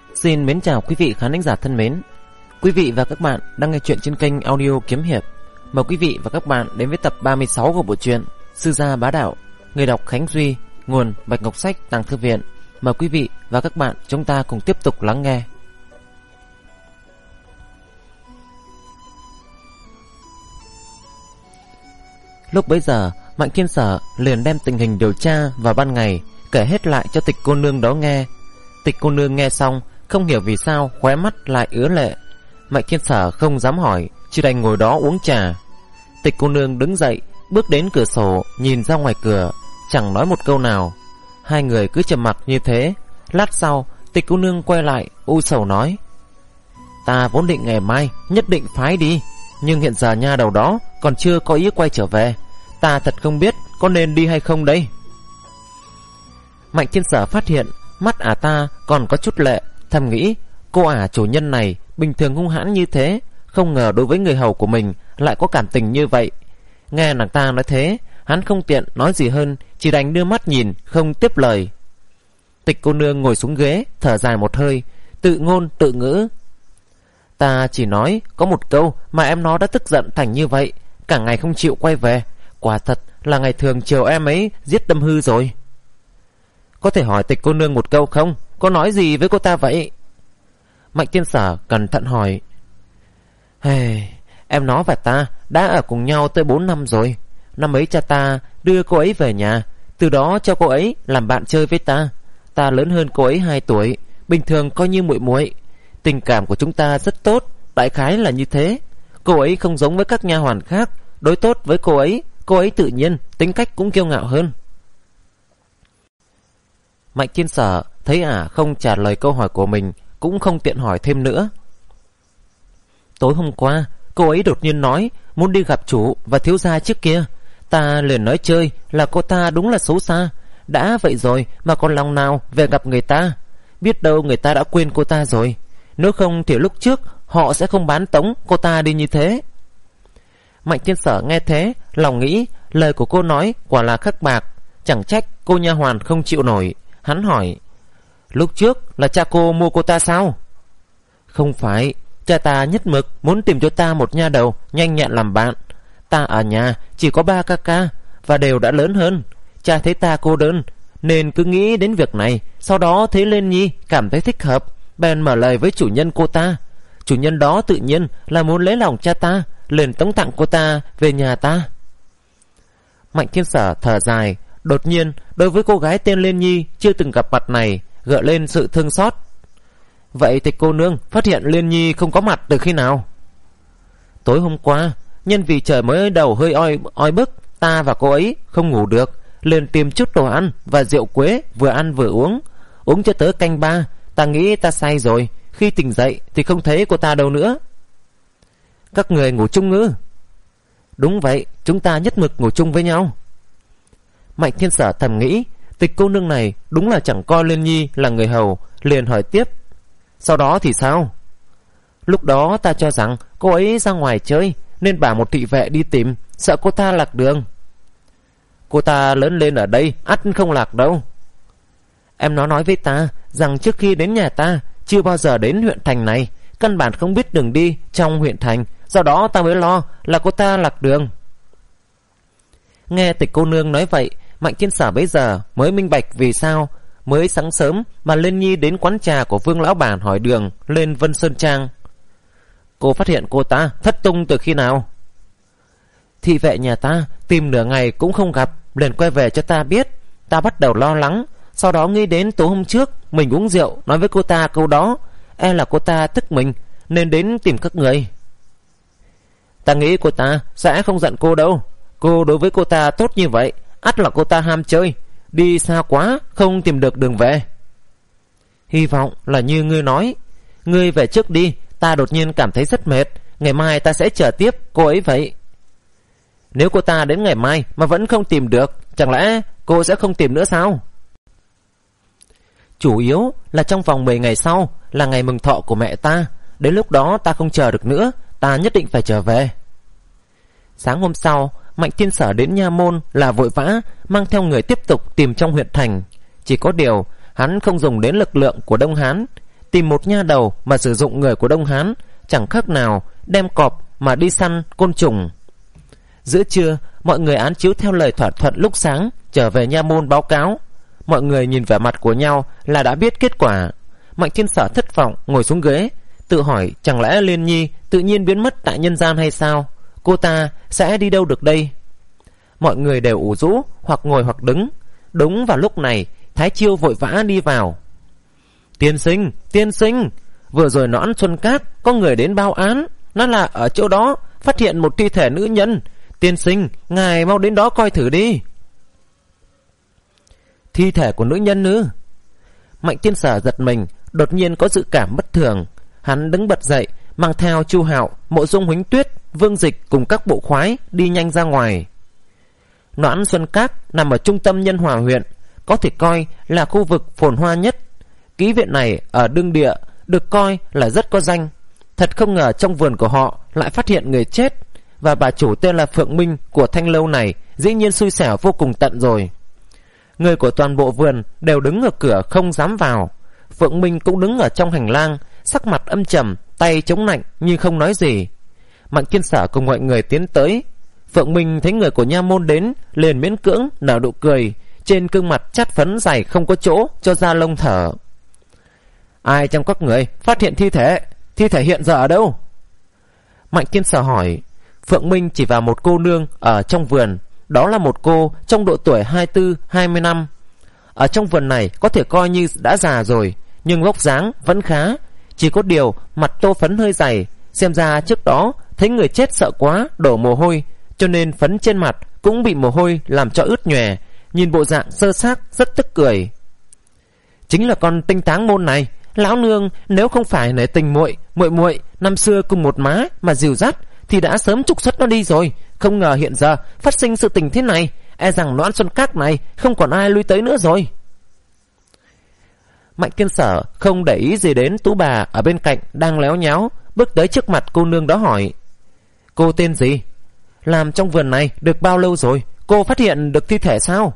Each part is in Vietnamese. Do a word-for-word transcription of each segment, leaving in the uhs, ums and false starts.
Xin mến chào quý vị khán thính giả thân mến. Quý vị và các bạn đang nghe chuyện trên kênh audio Kiếm Hiệp. Mời quý vị và các bạn đến với tập ba mươi sáu của bộ truyện Sư Gia Bá Đạo. Người đọc Khánh Duy, nguồn Bạch Ngọc Sách, Tàng Thư Viện. Mời quý vị và các bạn chúng ta cùng tiếp tục lắng nghe. Lúc bấy giờ, Mạnh Thiên Sở liền đem tình hình điều tra vào ban ngày kể hết lại cho Tịch cô nương đó nghe. Tịch cô nương nghe xong, không hiểu vì sao khóe mắt lại ứa lệ. Mạnh Thiên Sở không dám hỏi, chỉ đành ngồi đó uống trà. Tịch cô nương đứng dậy, bước đến cửa sổ, nhìn ra ngoài cửa, chẳng nói một câu nào. Hai người cứ trầm mặc như thế. Lát sau, Tịch cô nương quay lại u sầu nói: Ta vốn định ngày mai nhất định phái đi, nhưng hiện giờ nha đầu đó còn chưa có ý quay trở về. Ta thật không biết có nên đi hay không đây. Mạnh Thiên Sở phát hiện mắt ả ta còn có chút lệ, thầm nghĩ cô ả chủ nhân này bình thường hung hãn như thế, không ngờ đối với người hầu của mình lại có cảm tình như vậy. Nghe nàng ta nói thế, hắn không tiện nói gì hơn, chỉ đành đưa mắt nhìn, không tiếp lời. Tịch cô nương ngồi xuống ghế, thở dài một hơi, tự ngôn tự ngữ: Ta chỉ nói có một câu mà em nó đã tức giận thành như vậy, cả ngày không chịu quay về. Quả thật là ngày thường chiều em ấy giết đâm hư rồi. Có thể hỏi Tịch cô nương một câu không? Có nói gì với cô ta vậy? Mạnh Thiên Sở cẩn thận hỏi. Hey, em nó và ta đã ở cùng nhau tới bốn năm rồi. Năm ấy cha ta đưa cô ấy về nhà, từ đó cho cô ấy làm bạn chơi với ta. Ta lớn hơn cô ấy hai tuổi, bình thường coi như muội muội. Tình cảm của chúng ta rất tốt, đại khái là như thế. Cô ấy không giống với các nha hoàn khác, đối tốt với cô ấy, cô ấy tự nhiên tính cách cũng kiêu ngạo hơn. Mạnh Thiên Sở thấy ả không trả lời câu hỏi của mình, cũng không tiện hỏi thêm nữa. Tối hôm qua cô ấy đột nhiên nói muốn đi gặp chủ và thiếu gia trước kia. Ta liền nói chơi là cô ta đúng là xấu xa. Đã vậy rồi mà còn lòng nào về gặp người ta. Biết đâu người ta đã quên cô ta rồi. Nếu không thì lúc trước họ sẽ không bán tống cô ta đi như thế. Mạnh Thiên Sở nghe thế, lòng nghĩ lời của cô nói quả là khắc bạc. Chẳng trách cô nha hoàn không chịu nổi. Hắn hỏi: Lúc trước là cha cô mua cô ta sao? Không phải, cha ta nhất mực muốn tìm cho ta một nha đầu nhanh nhẹn làm bạn. Ta ở nhà chỉ có ba ca ca và đều đã lớn hơn. Cha thấy ta cô đơn nên cứ nghĩ đến việc này. Sau đó thấy Lên Nhi cảm thấy thích hợp, bèn mở lời với chủ nhân cô ta. Chủ nhân đó tự nhiên là muốn lấy lòng cha ta, liền tống tặng cô ta về nhà ta. Mạnh Thiên Sở thở dài. Đột nhiên đối với cô gái tên Lên Nhi chưa từng gặp mặt này gợi lên sự thương xót. Vậy Tịch cô nương phát hiện Lên Nhi không có mặt từ khi nào? Tối hôm qua, nhân vì trời mới đầu hơi oi, oi bức, ta và cô ấy không ngủ được, liền tìm chút đồ ăn và rượu quế, vừa ăn vừa uống. Uống cho tới canh ba, ta nghĩ ta say rồi. Khi tỉnh dậy thì không thấy cô ta đâu nữa. Các người ngủ chung ư? Đúng vậy, chúng ta nhất mực ngủ chung với nhau. Mạnh Thiên Sở thầm nghĩ Tịch cô nương này đúng là chẳng coi Lên Nhi là người hầu, liền hỏi tiếp: Sau đó thì sao? Lúc đó ta cho rằng cô ấy ra ngoài chơi nên bảo một thị vệ đi tìm, sợ cô ta lạc đường. Cô ta lớn lên ở đây ắt không lạc đâu. Em nó nói với ta rằng trước khi đến nhà ta chưa bao giờ đến huyện thành này, căn bản không biết đường đi trong huyện thành, do đó ta mới lo là cô ta lạc đường. Nghe Tịch cô nương nói vậy, Mạnh Thiên Sở bấy giờ mới minh bạch vì sao mới sáng sớm mà Lên Nhi đến quán trà của Vương lão bản hỏi đường lên Vân Sơn Trang. Cô phát hiện cô ta thất tung từ khi nào? Thị vệ nhà ta tìm nửa ngày cũng không gặp, liền quay về cho ta biết. Ta bắt đầu lo lắng, sau đó nghĩ đến tối hôm trước mình uống rượu nói với cô ta câu đó, e là cô ta tức mình nên đến tìm các người. Ta nghĩ cô ta sẽ không giận cô đâu. Cô đối với cô ta tốt như vậy, ắt là cô ta ham chơi, đi xa quá không tìm được đường về. Hy vọng là như ngươi nói. Ngươi về trước đi, ta đột nhiên cảm thấy rất mệt, ngày mai ta sẽ chờ tiếp cô ấy vậy. Nếu cô ta đến ngày mai mà vẫn không tìm được, chẳng lẽ cô sẽ không tìm nữa sao? Chủ yếu là trong vòng mười ngày sau là ngày mừng thọ của mẹ ta. Đến lúc đó ta không chờ được nữa, ta nhất định phải trở về. Sáng hôm sau, Mạnh Thiên Sở đến nha môn là vội vã mang theo người tiếp tục tìm trong huyện thành. Chỉ có điều hắn không dùng đến lực lượng của Đông Hán, tìm một nha đầu mà sử dụng người của Đông Hán chẳng khác nào đem cọp mà đi săn côn trùng. Giữa trưa, mọi người án chiếu theo lời thỏa thuận lúc sáng trở về nha môn báo cáo. Mọi người nhìn vẻ mặt của nhau là đã biết kết quả. Mạnh Thiên Sở thất vọng ngồi xuống ghế, tự hỏi chẳng lẽ Liên Nhi tự nhiên biến mất tại nhân gian hay sao? Cô ta sẽ đi đâu được đây? Mọi người đều ủ rũ, hoặc ngồi hoặc đứng. Đúng vào lúc này, Thái Chiêu vội vã đi vào. Tiên sinh, tiên sinh, vừa rồi Noãn Xuân Các có người đến báo án, nó là ở chỗ đó phát hiện một thi thể nữ nhân. Tiên sinh, ngài mau đến đó coi thử đi. Thi thể của nữ nhân ư? Mạnh Thiên Sở giật mình, đột nhiên có dự cảm bất thường. Hắn đứng bật dậy, mang theo Chu Hạo, Mộ Dung Huỳnh Tuyết, Vương Dịch cùng các bộ khoái đi nhanh ra ngoài. Noãn Xuân Các nằm ở trung tâm Nhân Hòa huyện, có thể coi là khu vực phồn hoa nhất. Ký viện này ở đương địa được coi là rất có danh. Thật không ngờ trong vườn của họ lại phát hiện người chết, và bà chủ tên là Phượng Minh của thanh lâu này dĩ nhiên xui xẻo vô cùng tận rồi. Người của toàn bộ vườn đều đứng ở cửa không dám vào. Phượng Minh cũng đứng ở trong hành lang, sắc mặt âm trầm, tay chống nạnh nhưng không nói gì. Mạnh Thiên Sở cùng mọi người tiến tới. Phượng Minh thấy người của nha môn đến, liền miễn cưỡng nở nụ cười, trên gương mặt chát phấn dày không có chỗ cho ra lông thở. Ai trong các người phát hiện thi thể? Thi thể hiện giờ ở đâu? Mạnh Thiên Sở hỏi. Phượng Minh chỉ vào một cô nương ở trong vườn. Đó là một cô trong độ tuổi hai mươi tư hai mươi năm. Ở trong vườn này có thể coi như đã già rồi, nhưng vóc dáng vẫn khá. Chỉ có điều mặt tô phấn hơi dày, xem ra trước đó thấy người chết sợ quá đổ mồ hôi, cho nên phấn trên mặt cũng bị mồ hôi làm cho ướt nhòe. Nhìn bộ dạng sơ xác rất tức cười. Chính là con Tinh Táng Môn này. Lão nương nếu không phải nể tình muội muội muội năm xưa cùng một má mà dìu dắt thì đã sớm trục xuất nó đi rồi. Không ngờ hiện giờ phát sinh sự tình thế này, e rằng Noãn Xuân Các này không còn ai lui tới nữa rồi. Mạnh Thiên Sở không để ý gì đến tú bà ở bên cạnh đang léo nháo, bước tới trước mặt cô nương đó hỏi. Cô tên gì? Làm trong vườn này được bao lâu rồi? Cô phát hiện được thi thể sao?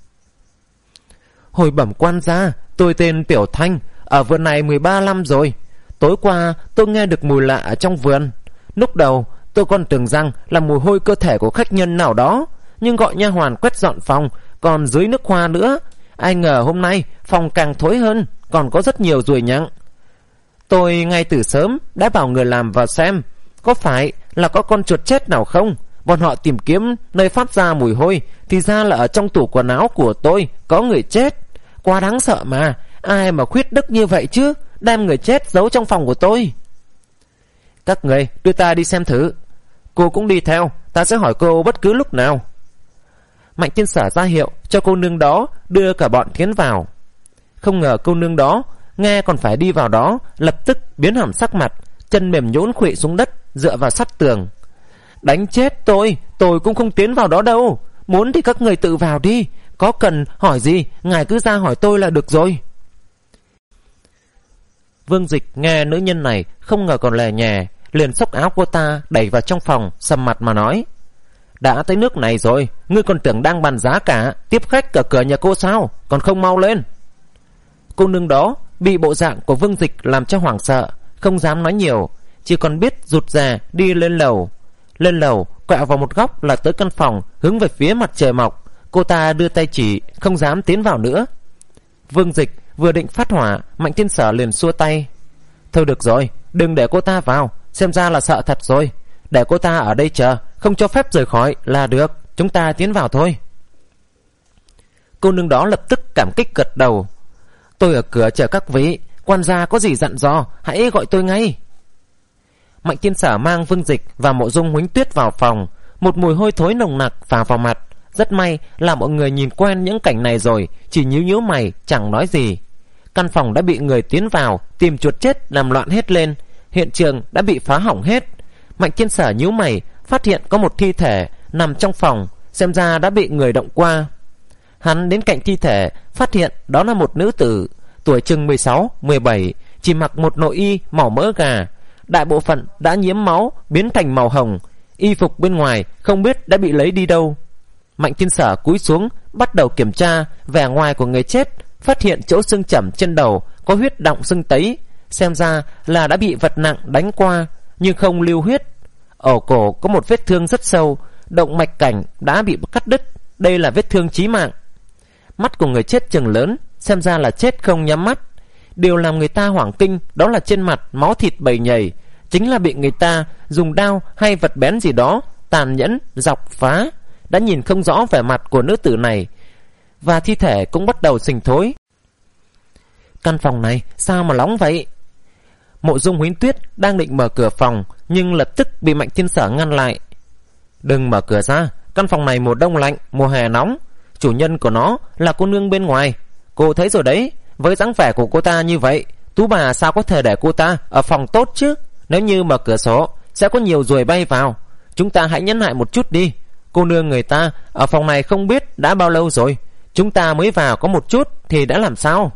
Hồi bẩm quan gia, tôi tên Tiểu Thanh, ở vườn này mười ba năm rồi. Tối qua tôi nghe được mùi lạ ở trong vườn. Lúc đầu tôi còn tưởng rằng là mùi hôi cơ thể của khách nhân nào đó, nhưng gọi nha hoàn quét dọn phòng, còn dưới nước hoa nữa. Ai ngờ hôm nay phòng càng thối hơn, còn có rất nhiều ruồi nhặng. Tôi ngay từ sớm đã bảo người làm vào xem có phải là có con chuột chết nào không. Bọn họ tìm kiếm nơi phát ra mùi hôi, thì ra là ở trong tủ quần áo của tôi có người chết. Quá đáng sợ mà, ai mà khuyết đức như vậy chứ, đem người chết giấu trong phòng của tôi. Các người đưa ta đi xem thử. Cô cũng đi theo, ta sẽ hỏi cô bất cứ lúc nào. Mạnh Thiên Sở ra hiệu cho cô nương đó đưa cả bọn tiến vào. Không ngờ cô nương đó nghe còn phải đi vào đó, lập tức biến hẳn sắc mặt, chân mềm nhũn khuỵu xuống đất, dựa vào sắt tường. Đánh chết tôi, tôi cũng không tiến vào đó đâu. Muốn thì các người tự vào đi, có cần hỏi gì ngài cứ ra hỏi tôi là được rồi. Vương Dịch nghe nữ nhân này không ngờ còn lè nhè, liền xốc áo cô ta đẩy vào trong phòng, sầm mặt mà nói. Đã tới nước này rồi, ngươi còn tưởng đang bàn giá cả tiếp khách ở cửa nhà cô sao? Còn không mau lên. Cô nương đó bị bộ dạng của Vương Dịch làm cho hoảng sợ, không dám nói nhiều, chỉ còn biết rụt rè đi lên lầu. Lên lầu quẹo vào một góc là tới căn phòng hướng về phía mặt trời mọc. Cô ta đưa tay chỉ, không dám tiến vào nữa. Vương Dịch vừa định phát hỏa, Mạnh Thiên Sở liền xua tay. Thôi được rồi, đừng để cô ta vào, xem ra là sợ thật rồi. Để cô ta ở đây chờ, không cho phép rời khỏi là được, chúng ta tiến vào thôi. Cô nương đó lập tức cảm kích gật đầu. Tôi ở cửa chờ các vị, quan gia có gì dặn dò hãy gọi tôi ngay. Mạnh Thiên Sở mang Vương Dịch và Mộ Dung Huỳnh Tuyết vào phòng. Một mùi hôi thối nồng nặc phả vào mặt. Rất may là mọi người nhìn quen những cảnh này rồi, chỉ nhíu nhíu mày chẳng nói gì. Căn phòng đã bị người tiến vào tìm chuột chết làm loạn hết lên, hiện trường đã bị phá hỏng hết. Mạnh Thiên Sở nhíu mày, phát hiện có một thi thể nằm trong phòng, xem ra đã bị người động qua. Hắn đến cạnh thi thể, phát hiện đó là một nữ tử, tuổi chừng mười sáu mười bảy, chỉ mặc một nội y màu mỡ gà, đại bộ phận đã nhiễm máu biến thành màu hồng, y phục bên ngoài không biết đã bị lấy đi đâu. Mạnh Thiên Sở cúi xuống bắt đầu kiểm tra vẻ ngoài của người chết, phát hiện chỗ xương chẩm trên đầu có huyết đọng sưng tấy, xem ra là đã bị vật nặng đánh qua, nhưng không lưu huyết. Ở cổ có một vết thương rất sâu, động mạch cảnh đã bị cắt đứt. Đây là vết thương chí mạng. Mắt của người chết trừng lớn, xem ra là chết không nhắm mắt. Điều làm người ta hoảng kinh đó là trên mặt máu thịt bầy nhầy, chính là bị người ta dùng đao hay vật bén gì đó tàn nhẫn dọc phá. Đã nhìn không rõ vẻ mặt của nữ tử này, và thi thể cũng bắt đầu sình thối. Căn phòng này sao mà nóng vậy? Mộ Dung Huỳnh Tuyết đang định mở cửa phòng, nhưng lập tức bị Mạnh Thiên Sở ngăn lại. Đừng mở cửa ra, căn phòng này mùa đông lạnh, mùa hè nóng. Chủ nhân của nó là cô nương bên ngoài. Cô thấy rồi đấy, với dáng vẻ của cô ta như vậy, Tú bà sao có thể để cô ta ở phòng tốt chứ? Nếu như mở cửa sổ sẽ có nhiều ruồi bay vào. Chúng ta hãy nhẫn nại một chút đi. Cô nương người ta ở phòng này không biết đã bao lâu rồi. Chúng ta mới vào có một chút thì đã làm sao?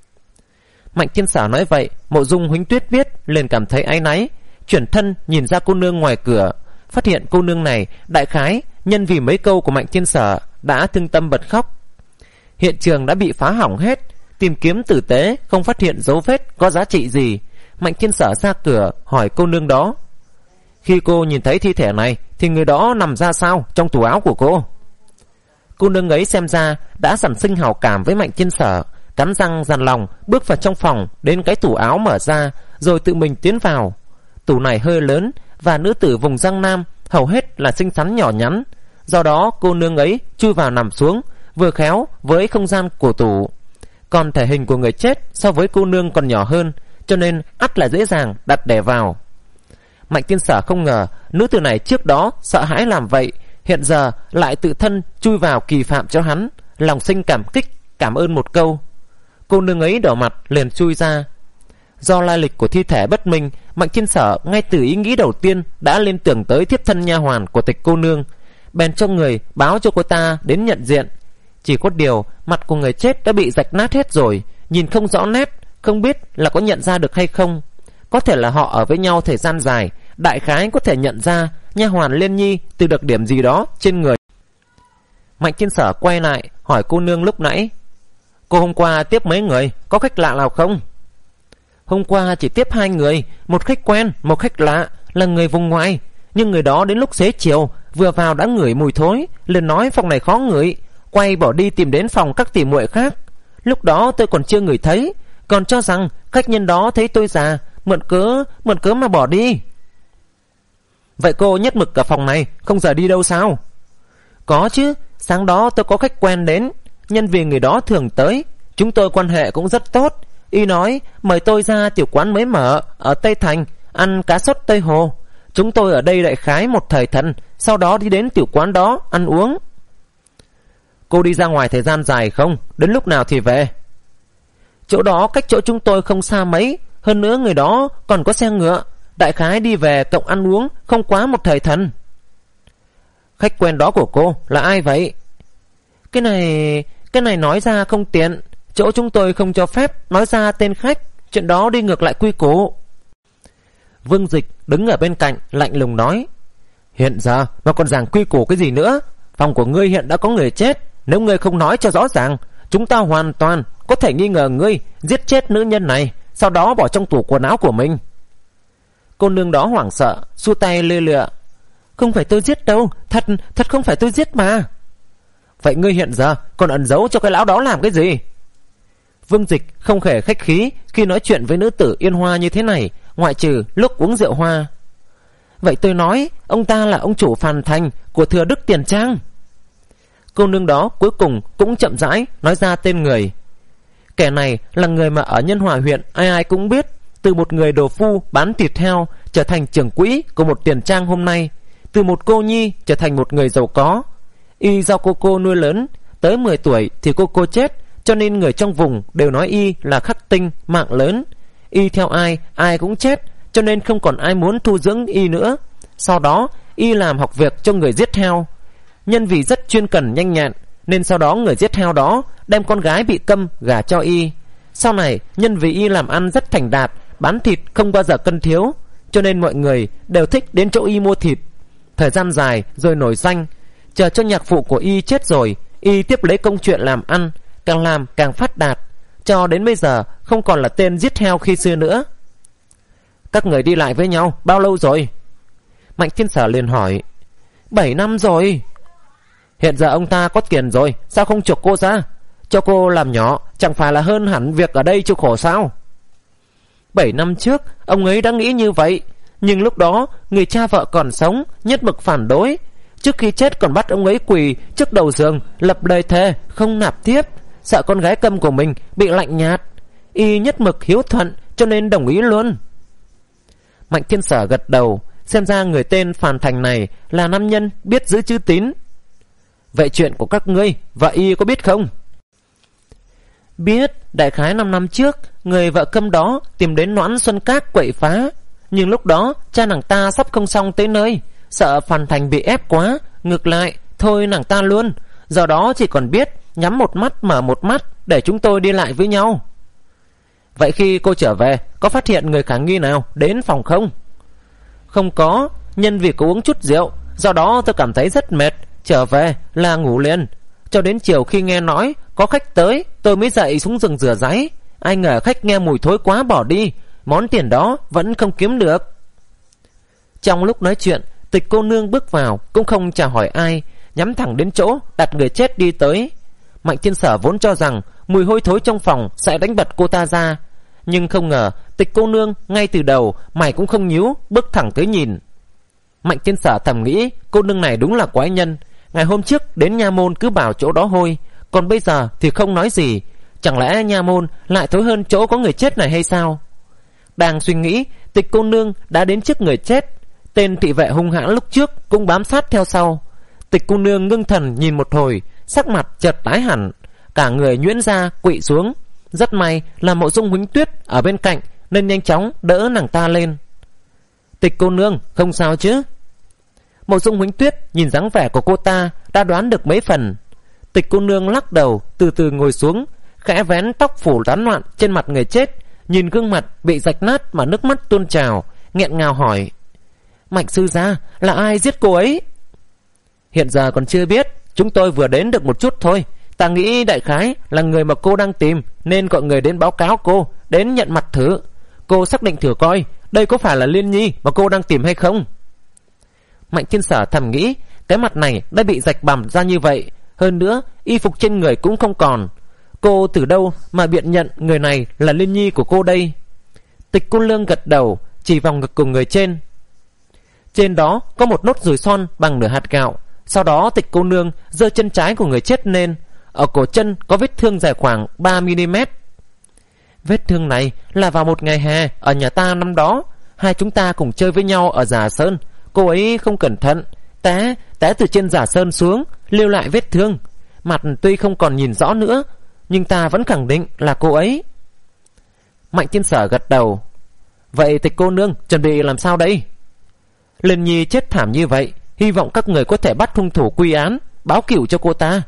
Mạnh Thiên Sở nói vậy, Mộ Dung Huỳnh Tuyết biết liền cảm thấy áy náy, chuyển thân nhìn ra cô nương ngoài cửa, phát hiện cô nương này đại khái nhân vì mấy câu của Mạnh Thiên Sở đã thương tâm bật khóc. Hiện trường đã bị phá hỏng hết, tìm kiếm tử tế không phát hiện dấu vết có giá trị gì. Mạnh Thiên Sở ra cửa hỏi cô nương đó: Khi cô nhìn thấy thi thể này thì người đó nằm ra sao trong tủ áo của cô? Cô nương ấy xem ra đã sản sinh hảo cảm với Mạnh Thiên Sở, cắn răng dằn lòng bước vào trong phòng, đến cái tủ áo mở ra rồi tự mình tiến vào. Tủ này hơi lớn, và nữ tử vùng Giang Nam hầu hết là xinh xắn nhỏ nhắn, do đó cô nương ấy chui vào nằm xuống, vừa khéo với không gian của tủ. Còn thể hình của người chết so với cô nương còn nhỏ hơn, cho nên ắt là dễ dàng đặt để vào. Mạnh Thiên Sở không ngờ nữ tử này trước đó sợ hãi làm vậy, hiện giờ lại tự thân chui vào kỳ phạm cho hắn, lòng sinh cảm kích, cảm ơn một câu. Cô nương ấy đỏ mặt liền chui ra. Do lai lịch của thi thể bất minh, Mạnh Thiên Sở ngay từ ý nghĩ đầu tiên đã liên tưởng tới thiếp thân nha hoàn của Tịch cô nương, bèn cho người báo cho cô ta đến nhận diện. Chỉ có điều mặt của người chết đã bị rạch nát hết rồi, nhìn không rõ nét, không biết là có nhận ra được hay không. Có thể là họ ở với nhau thời gian dài, đại khái có thể nhận ra nha hoàn Liên Nhi từ đặc điểm gì đó trên người. Mạnh Thiên Sở quay lại hỏi cô nương lúc nãy: Cô hôm qua tiếp mấy người, có khách lạ nào không? Hôm qua chỉ tiếp hai người, một khách quen, một khách lạ, là người vùng ngoài. Nhưng người đó đến lúc xế chiều vừa vào đã ngửi mùi thối, liền nói phòng này khó ngửi, quay bỏ đi tìm đến phòng các tỉ muội khác. Lúc đó tôi còn chưa ngửi thấy, còn cho rằng khách nhân đó thấy tôi già, mượn cớ mượn cớ mà bỏ đi. Vậy cô nhất mực cả phòng này, không rời đi đâu sao? Có chứ, sáng đó tôi có khách quen đến, nhân vì người đó thường tới, chúng tôi quan hệ cũng rất tốt. Y nói mời tôi ra tiểu quán mới mở ở Tây Thành ăn cá sốt Tây Hồ. Chúng tôi ở đây đại khái một thời thần, sau đó đi đến tiểu quán đó ăn uống. Cô đi ra ngoài thời gian dài không? Đến lúc nào thì về? Chỗ đó cách chỗ chúng tôi không xa mấy, hơn nữa người đó còn có xe ngựa, đại khái đi về cộng ăn uống không quá một thời thần. Khách quen đó của cô là ai vậy? Cái này Cái này nói ra không tiện, chỗ chúng tôi không cho phép nói ra tên khách, chuyện đó đi ngược lại quy củ. Vương Dịch đứng ở bên cạnh lạnh lùng nói: Hiện giờ mà còn giảng quy củ cái gì nữa? Phòng của ngươi hiện đã có người chết, nếu ngươi không nói cho rõ ràng, chúng ta hoàn toàn có thể nghi ngờ ngươi giết chết nữ nhân này, sau đó bỏ trong tủ quần áo của mình. Cô nương đó hoảng sợ, xua tay lê lịa: Không phải tôi giết đâu, thật thật không phải tôi giết mà. Vậy ngươi hiện giờ còn ẩn giấu cho cái lão đó làm cái gì? Vương Dịch không hề khách khí khi nói chuyện với nữ tử Yên Hoa như thế này, ngoại trừ lúc uống rượu hoa. Vậy tôi nói ông ta là ông chủ Phàn Thành của Thừa Đức Tiền Trang. Cô nương đó cuối cùng cũng chậm rãi nói ra tên người. Kẻ này là người mà ở Nhân Hòa huyện ai ai cũng biết, từ một người đồ phu bán thịt heo trở thành trưởng quỹ của một tiền trang hôm nay, từ một cô nhi trở thành một người giàu có. Y do cô cô nuôi lớn, tới mười tuổi thì cô cô chết, cho nên người trong vùng đều nói y là khắc tinh mạng lớn. Y theo ai, ai cũng chết, cho nên không còn ai muốn thu dưỡng y nữa. Sau đó y làm học việc cho người giết heo. Nhân vì rất chuyên cần nhanh nhẹn, nên sau đó người giết heo đó đem con gái bị câm gả cho y. Sau này nhân vì y làm ăn rất thành đạt, bán thịt không bao giờ cân thiếu, cho nên mọi người đều thích đến chỗ y mua thịt. Thời gian dài rồi nổi danh, chờ cho nhạc phụ của y chết rồi, y tiếp lấy công chuyện làm ăn, càng làm càng phát đạt, cho đến bây giờ không còn là tên giết heo khi xưa nữa. Các người đi lại với nhau bao lâu rồi? Mạnh Thiên Sở liền hỏi. Bảy năm rồi. Hiện giờ ông ta có tiền rồi, sao không chuộc cô ra? Cho cô làm nhỏ chẳng phải là hơn hẳn việc ở đây chịu khổ sao? Bảy năm trước ông ấy đã nghĩ như vậy, nhưng lúc đó người cha vợ còn sống, nhất mực phản đối. Trước khi chết còn bắt ông ấy quỳ trước đầu giường, lập lời thề không nạp tiếp, sợ con gái câm của mình bị lạnh nhạt. Y nhất mực hiếu thuận cho nên đồng ý luôn. Mạnh Thiên Sở gật đầu. Xem ra người tên Phàn Thành này là nam nhân biết giữ chữ tín. Vậy chuyện của các ngươi vợ y có biết không? Biết. Đại khái năm năm trước người vợ câm đó tìm đến Noãn Xuân Các quậy phá, nhưng lúc đó cha nàng ta sắp không xong tới nơi, sợ Phàn Thành bị ép quá, ngược lại thôi nàng ta luôn. Do đó chỉ còn biết nhắm một mắt mở một mắt để chúng tôi đi lại với nhau. Vậy khi cô trở về có phát hiện người khả nghi nào đến phòng không? Không có. Nhân vì có uống chút rượu, do đó tôi cảm thấy rất mệt, trở về là ngủ liền. Cho đến chiều khi nghe nói có khách tới, tôi mới dậy xuống rừng rửa ráy. Ai ngờ khách nghe mùi thối quá bỏ đi, món tiền đó vẫn không kiếm được. Trong lúc nói chuyện, Tịch cô nương bước vào cũng không chào hỏi ai, nhắm thẳng đến chỗ đặt người chết đi tới. Mạnh Thiên Sở vốn cho rằng mùi hôi thối trong phòng sẽ đánh bật cô ta ra, nhưng không ngờ Tịch cô nương ngay từ đầu mày cũng không nhíu, bước thẳng tới nhìn. Mạnh Thiên Sở thầm nghĩ cô nương này đúng là quái nhân. Ngày hôm trước đến nha môn cứ bảo chỗ đó hôi, còn bây giờ thì không nói gì. Chẳng lẽ nha môn lại thối hơn chỗ có người chết này hay sao? Đang suy nghĩ, Tịch cô nương đã đến trước người chết. Tên thị vệ hung hãn lúc trước cũng bám sát theo sau. Tịch cô nương ngưng thần nhìn một hồi, sắc mặt chợt tái hẳn, cả người nhuyễn ra quỵ xuống. Rất may là Mộ Dung Huỳnh Tuyết ở bên cạnh nên nhanh chóng đỡ nàng ta lên. Tịch cô nương không sao chứ? Mộ Dung Huỳnh Tuyết nhìn dáng vẻ của cô ta đã đoán được mấy phần. Tịch cô nương lắc đầu, từ từ ngồi xuống, khẽ vén tóc phủ tán loạn trên mặt người chết, nhìn gương mặt bị rạch nát mà nước mắt tuôn trào, nghẹn ngào hỏi: Mạnh sư gia, là ai giết cô ấy? Hiện giờ còn chưa biết, chúng tôi vừa đến được một chút thôi. Ta nghĩ đại khái là người mà cô đang tìm, nên gọi người đến báo cáo cô, đến nhận mặt thử. Cô xác định thử coi đây có phải là Liên Nhi mà cô đang tìm hay không. Mạnh Thiên Sở thầm nghĩ, cái mặt này đã bị rạch bằm ra như vậy, hơn nữa y phục trên người cũng không còn. Cô từ đâu mà biện nhận người này là Liên Nhi của cô đây? Tịch cô nương gật đầu, chỉ vào ngực của người trên. Trên đó có một nốt ruồi son bằng nửa hạt gạo. Sau đó Tịch cô nương giơ chân trái của người chết lên. Ở cổ chân có vết thương dài khoảng ba mi li mét. Vết thương này là vào một ngày hè ở nhà ta năm đó. Hai chúng ta cùng chơi với nhau ở Giả Sơn. Cô ấy không cẩn thận té té từ trên Giả Sơn xuống, lưu lại vết thương. Mặt tuy không còn nhìn rõ nữa, nhưng ta vẫn khẳng định là cô ấy. Mạnh Thiên Sở gật đầu. Vậy Tịch cô nương chuẩn bị làm sao đây? Liên Nhi chết thảm như vậy, hy vọng các người có thể bắt hung thủ quy án, báo cửu cho cô ta.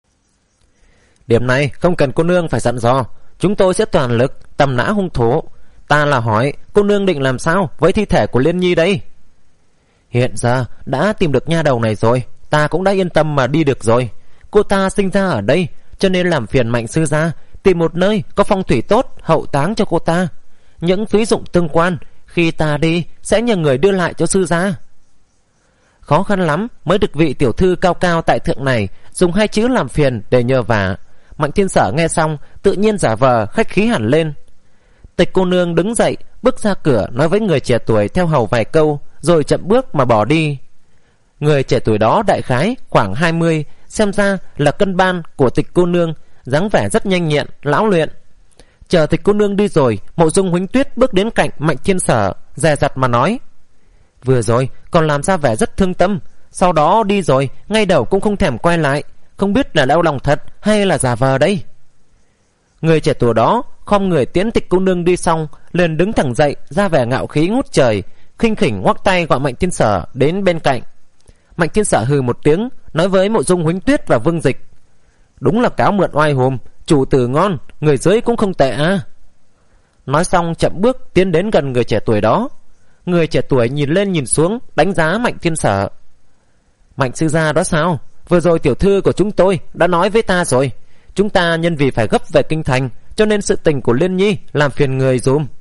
Điểm này không cần cô nương phải dặn dò, chúng tôi sẽ toàn lực tầm nã hung thủ. Ta là hỏi cô nương định làm sao với thi thể của Liên Nhi đây? Hiện giờ đã tìm được nha đầu này rồi, ta cũng đã yên tâm mà đi được rồi. Cô ta sinh ra ở đây, cho nên làm phiền Mạnh sư gia tìm một nơi có phong thủy tốt hậu táng cho cô ta. Những phí dụng tương quan khi ta đi sẽ nhờ người đưa lại cho sư gia. Khó khăn lắm mới được vị tiểu thư cao cao tại thượng này dùng hai chữ làm phiền để nhờ vả. Mạnh Thiên Sở nghe xong tự nhiên giả vờ khách khí hẳn lên. Tịch cô nương đứng dậy bước ra cửa, nói với người trẻ tuổi theo hầu vài câu, rồi chậm bước mà bỏ đi. Người trẻ tuổi đó đại khái khoảng hai mươi, xem ra là cân ban của Tịch cô nương, dáng vẻ rất nhanh nhẹn, lão luyện. Chờ Tịch cô nương đi rồi, Mộ Dung Huỳnh Tuyết bước đến cạnh Mạnh Thiên Sở, dè dặt mà nói: Vừa rồi còn làm ra vẻ rất thương tâm, sau đó đi rồi ngay đầu cũng không thèm quay lại, không biết là đau lòng thật hay là giả vờ đây. Người trẻ tuổi đó khom người tiễn Tịch cô nương đi xong, liền đứng thẳng dậy, ra vẻ ngạo khí ngút trời, khinh khỉnh ngoắc tay gọi Mạnh Thiên Sở đến bên cạnh. Mạnh Thiên Sở hừ một tiếng, nói với Mộ Dung Huỳnh Tuyết và Vương Dịch: Đúng là cáo mượn oai hùm, chủ tử ngon, người dưới cũng không tệ à. Nói xong chậm bước tiến đến gần người trẻ tuổi đó. Người trẻ tuổi nhìn lên nhìn xuống, đánh giá Mạnh Thiên Sở. Mạnh sư gia đó sao? Vừa rồi tiểu thư của chúng tôi đã nói với ta rồi, chúng ta nhân vì phải gấp về kinh thành, cho nên sự tình của Liên Nhi làm phiền người dùm.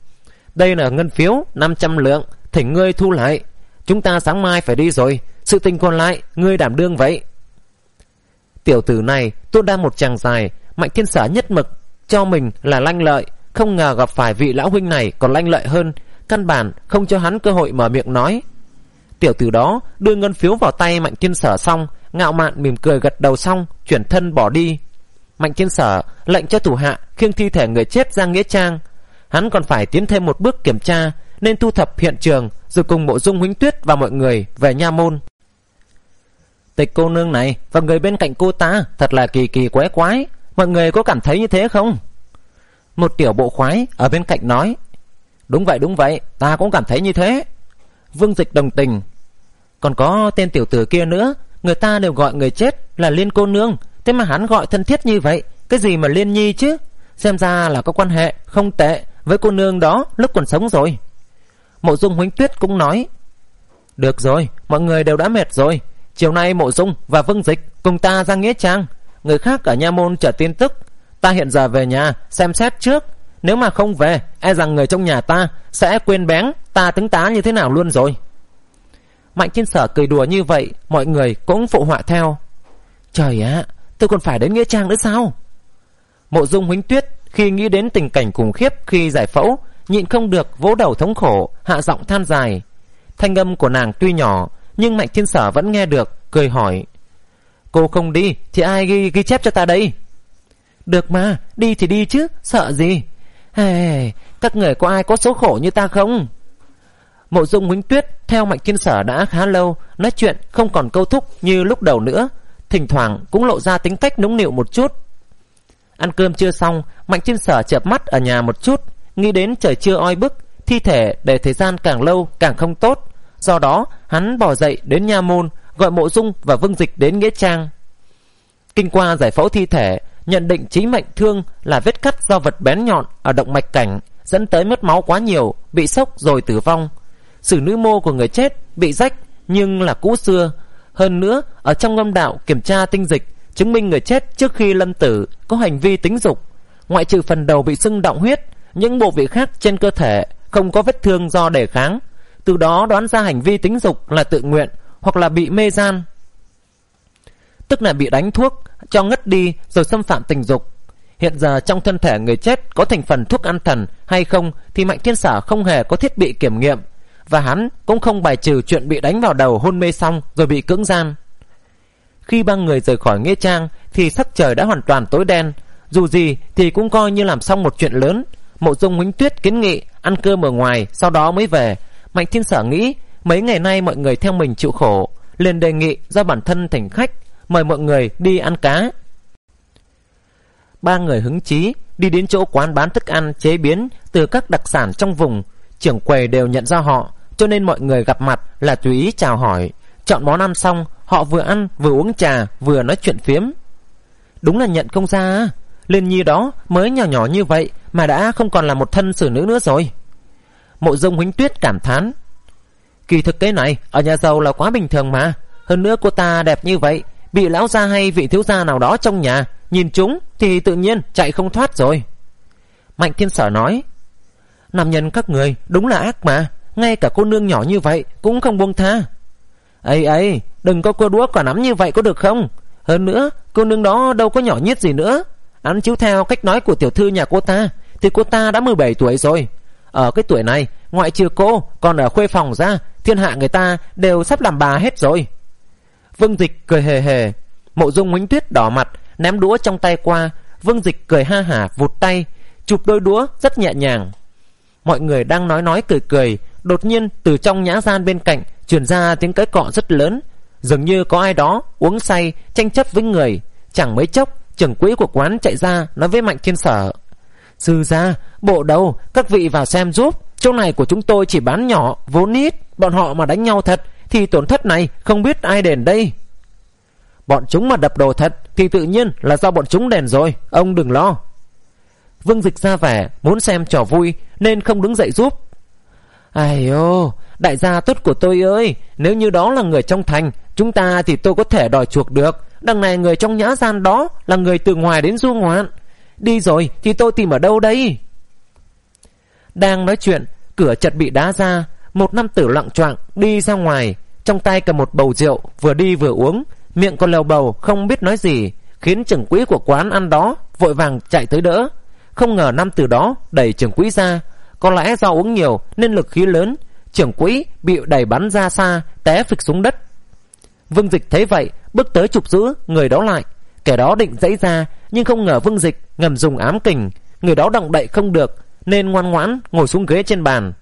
Đây là ngân phiếu năm trăm lượng, thỉnh ngươi thu lại. Chúng ta sáng mai phải đi rồi, sự tình còn lại ngươi đảm đương vậy. Tiểu tử này tốt đa một chàng dài. Mạnh Thiên Sở nhất mực cho mình là lanh lợi, không ngờ gặp phải vị lão huynh này còn lanh lợi hơn, căn bản không cho hắn cơ hội mở miệng nói. Tiểu tử đó đưa ngân phiếu vào tay Mạnh Thiên Sở xong, ngạo mạn mỉm cười gật đầu xong, chuyển thân bỏ đi. Mạnh Thiên Sở lệnh cho thủ hạ khiêng thi thể người chết ra nghĩa trang. Hắn còn phải tiến thêm một bước kiểm tra, nên thu thập hiện trường rồi cùng Mộ Dung Huỳnh Tuyết và mọi người về nha môn. Tịch cô nương này và người bên cạnh cô ta thật là kỳ kỳ quái quái, mọi người có cảm thấy như thế không? Một tiểu bộ khoái ở bên cạnh nói. Đúng vậy đúng vậy, ta cũng cảm thấy như thế. Vương Dịch đồng tình. Còn có tên tiểu tử kia nữa, người ta đều gọi người chết là Liên cô nương, thế mà hắn gọi thân thiết như vậy, cái gì mà Liên nhi chứ? Xem ra là có quan hệ không tệ với cô nương đó lúc còn sống rồi. Mộ Dung Huỳnh Tuyết cũng nói. Được rồi, mọi người đều đã mệt rồi, chiều nay Mộ Dung và Vương Dịch cùng ta ra nghĩa trang, người khác ở nha môn chờ tin tức. Ta hiện giờ về nhà xem xét trước, nếu mà không về e rằng người trong nhà ta sẽ quên bén ta tướng tá như thế nào luôn rồi. Mạnh Thiên Sở cười đùa như vậy, mọi người cũng phụ họa theo. Trời ạ, tôi còn phải đến nghĩa trang nữa sao? Mộ Dung Huỳnh Tuyết khi nghĩ đến tình cảnh khủng khiếp khi giải phẫu, nhịn không được vỗ đầu thống khổ, hạ giọng than dài. Thanh âm của nàng tuy nhỏ, nhưng Mạnh Thiên Sở vẫn nghe được, cười hỏi. Cô không đi thì ai ghi, ghi chép cho ta đây? Được mà, đi thì đi chứ, sợ gì? Hey, các người có ai có số khổ như ta không? Mộ Dung Huỳnh Tuyết theo Mạnh Thiên Sở đã khá lâu, nói chuyện không còn câu thúc như lúc đầu nữa, thỉnh thoảng cũng lộ ra tính cách nũng nịu một chút. Ăn cơm chưa xong, Mạnh Thiên Sở chợp mắt ở nhà một chút, nghĩ đến trời trưa oi bức, thi thể để thời gian càng lâu càng không tốt. Do đó hắn bỏ dậy đến nha môn, gọi Mộ Dung và Vương Dịch đến nghĩa trang. Kinh qua giải phẫu thi thể, nhận định chí mệnh thương là vết cắt do vật bén nhọn ở động mạch cảnh, dẫn tới mất máu quá nhiều, bị sốc rồi tử vong. Sử nữ mô của người chết bị rách nhưng là cũ xưa. Hơn nữa, ở trong âm đạo kiểm tra tinh dịch, chứng minh người chết trước khi lâm tử có hành vi tính dục. Ngoại trừ phần đầu bị sưng đọng huyết, những bộ vị khác trên cơ thể không có vết thương do đề kháng. Từ đó đoán ra hành vi tính dục là tự nguyện hoặc là bị mê gian, tức là bị đánh thuốc cho ngất đi rồi xâm phạm tình dục. Hiện giờ trong thân thể người chết có thành phần thuốc an thần hay không thì Mạnh Thiên Sở không hề có thiết bị kiểm nghiệm, và hắn cũng không bài trừ chuyện bị đánh vào đầu hôn mê xong rồi bị cưỡng gian. Khi ba người rời khỏi nghĩa trang thì sắc trời đã hoàn toàn tối đen. Dù gì thì cũng coi như làm xong một chuyện lớn. Mộ Dung Huỳnh Tuyết kiến nghị ăn cơm ở ngoài, sau đó mới về. Mạnh Thiên Sở nghĩ mấy ngày nay mọi người theo mình chịu khổ, liền đề nghị do bản thân thành khách, mời mọi người đi ăn cá. Ba người hứng chí đi đến chỗ quán bán thức ăn chế biến từ các đặc sản trong vùng. Trưởng quầy đều nhận ra họ, cho nên mọi người gặp mặt là tùy ý chào hỏi. Chọn món ăn xong, họ vừa ăn vừa uống trà vừa nói chuyện phiếm. Đúng là nhận không ra, Liên nhi đó mới nhỏ nhỏ như vậy mà đã không còn là một thân xử nữ nữa rồi. Mộ Dung Huỳnh Tuyết cảm thán. Kỳ thực cái này ở nhà giàu là quá bình thường mà. Hơn nữa cô ta đẹp như vậy, bị lão gia hay vị thiếu gia nào đó trong nhà nhìn chúng thì tự nhiên chạy không thoát rồi. Mạnh Thiên Sở nói. Nam nhân các người đúng là ác mà, ngay cả cô nương nhỏ như vậy cũng không buông tha. Ấy ấy, đừng có cô đũa quả nắm như vậy có được không? Hơn nữa cô nương đó đâu có nhỏ nhiết gì nữa. Ăn chiếu theo cách nói của tiểu thư nhà cô ta thì cô ta đã mười bảy tuổi rồi. Ở cái tuổi này, ngoại trừ cô còn ở khuê phòng ra, thiên hạ người ta đều sắp làm bà hết rồi. Vương Dịch cười hề hề. Mộ Dung Huỳnh Tuyết đỏ mặt, ném đũa trong tay qua. Vương Dịch cười ha hả vụt tay, chụp đôi đũa rất nhẹ nhàng. Mọi người đang nói nói cười cười, đột nhiên từ trong nhã gian bên cạnh truyền ra tiếng cãi cọ rất lớn, dường như có ai đó uống say tranh chấp với người. Chẳng mấy chốc trưởng quỹ của quán chạy ra nói với Mạnh Thiên Sở. Sư gia, bộ đầu, các vị vào xem giúp, chỗ này của chúng tôi chỉ bán nhỏ, vốn ít, bọn họ mà đánh nhau thật thì tổn thất này không biết ai đền đây. Bọn chúng mà đập đồ thật thì tự nhiên là do bọn chúng đền rồi, ông đừng lo. Vương Dịch ra vẻ muốn xem trò vui nên không đứng dậy giúp. Ai ô, đại gia tốt của tôi ơi, nếu như đó là người trong thành chúng ta thì tôi có thể đòi chuộc được. Đằng này người trong nhã gian đó là người từ ngoài đến du ngoạn, đi rồi thì tôi tìm ở đâu đây? Đang nói chuyện, cửa chợt bị đá ra. Một nam tử loạng choạng đi ra ngoài, trong tay cầm một bầu rượu, vừa đi vừa uống, miệng còn lầu bầu không biết nói gì, khiến trưởng quỹ của quán ăn đó vội vàng chạy tới đỡ. Không ngờ nam tử đó đẩy trưởng quỹ ra, có lẽ do uống nhiều nên lực khí lớn, trưởng quỹ bị đẩy bắn ra xa, té phịch xuống đất. Vương Dịch thấy vậy, bước tới chụp giữ người đó lại. Kẻ đó định giãy ra, nhưng không ngờ Vương Dịch ngầm dùng ám kình, người đó động đậy không được, nên ngoan ngoãn ngồi xuống ghế trên bàn.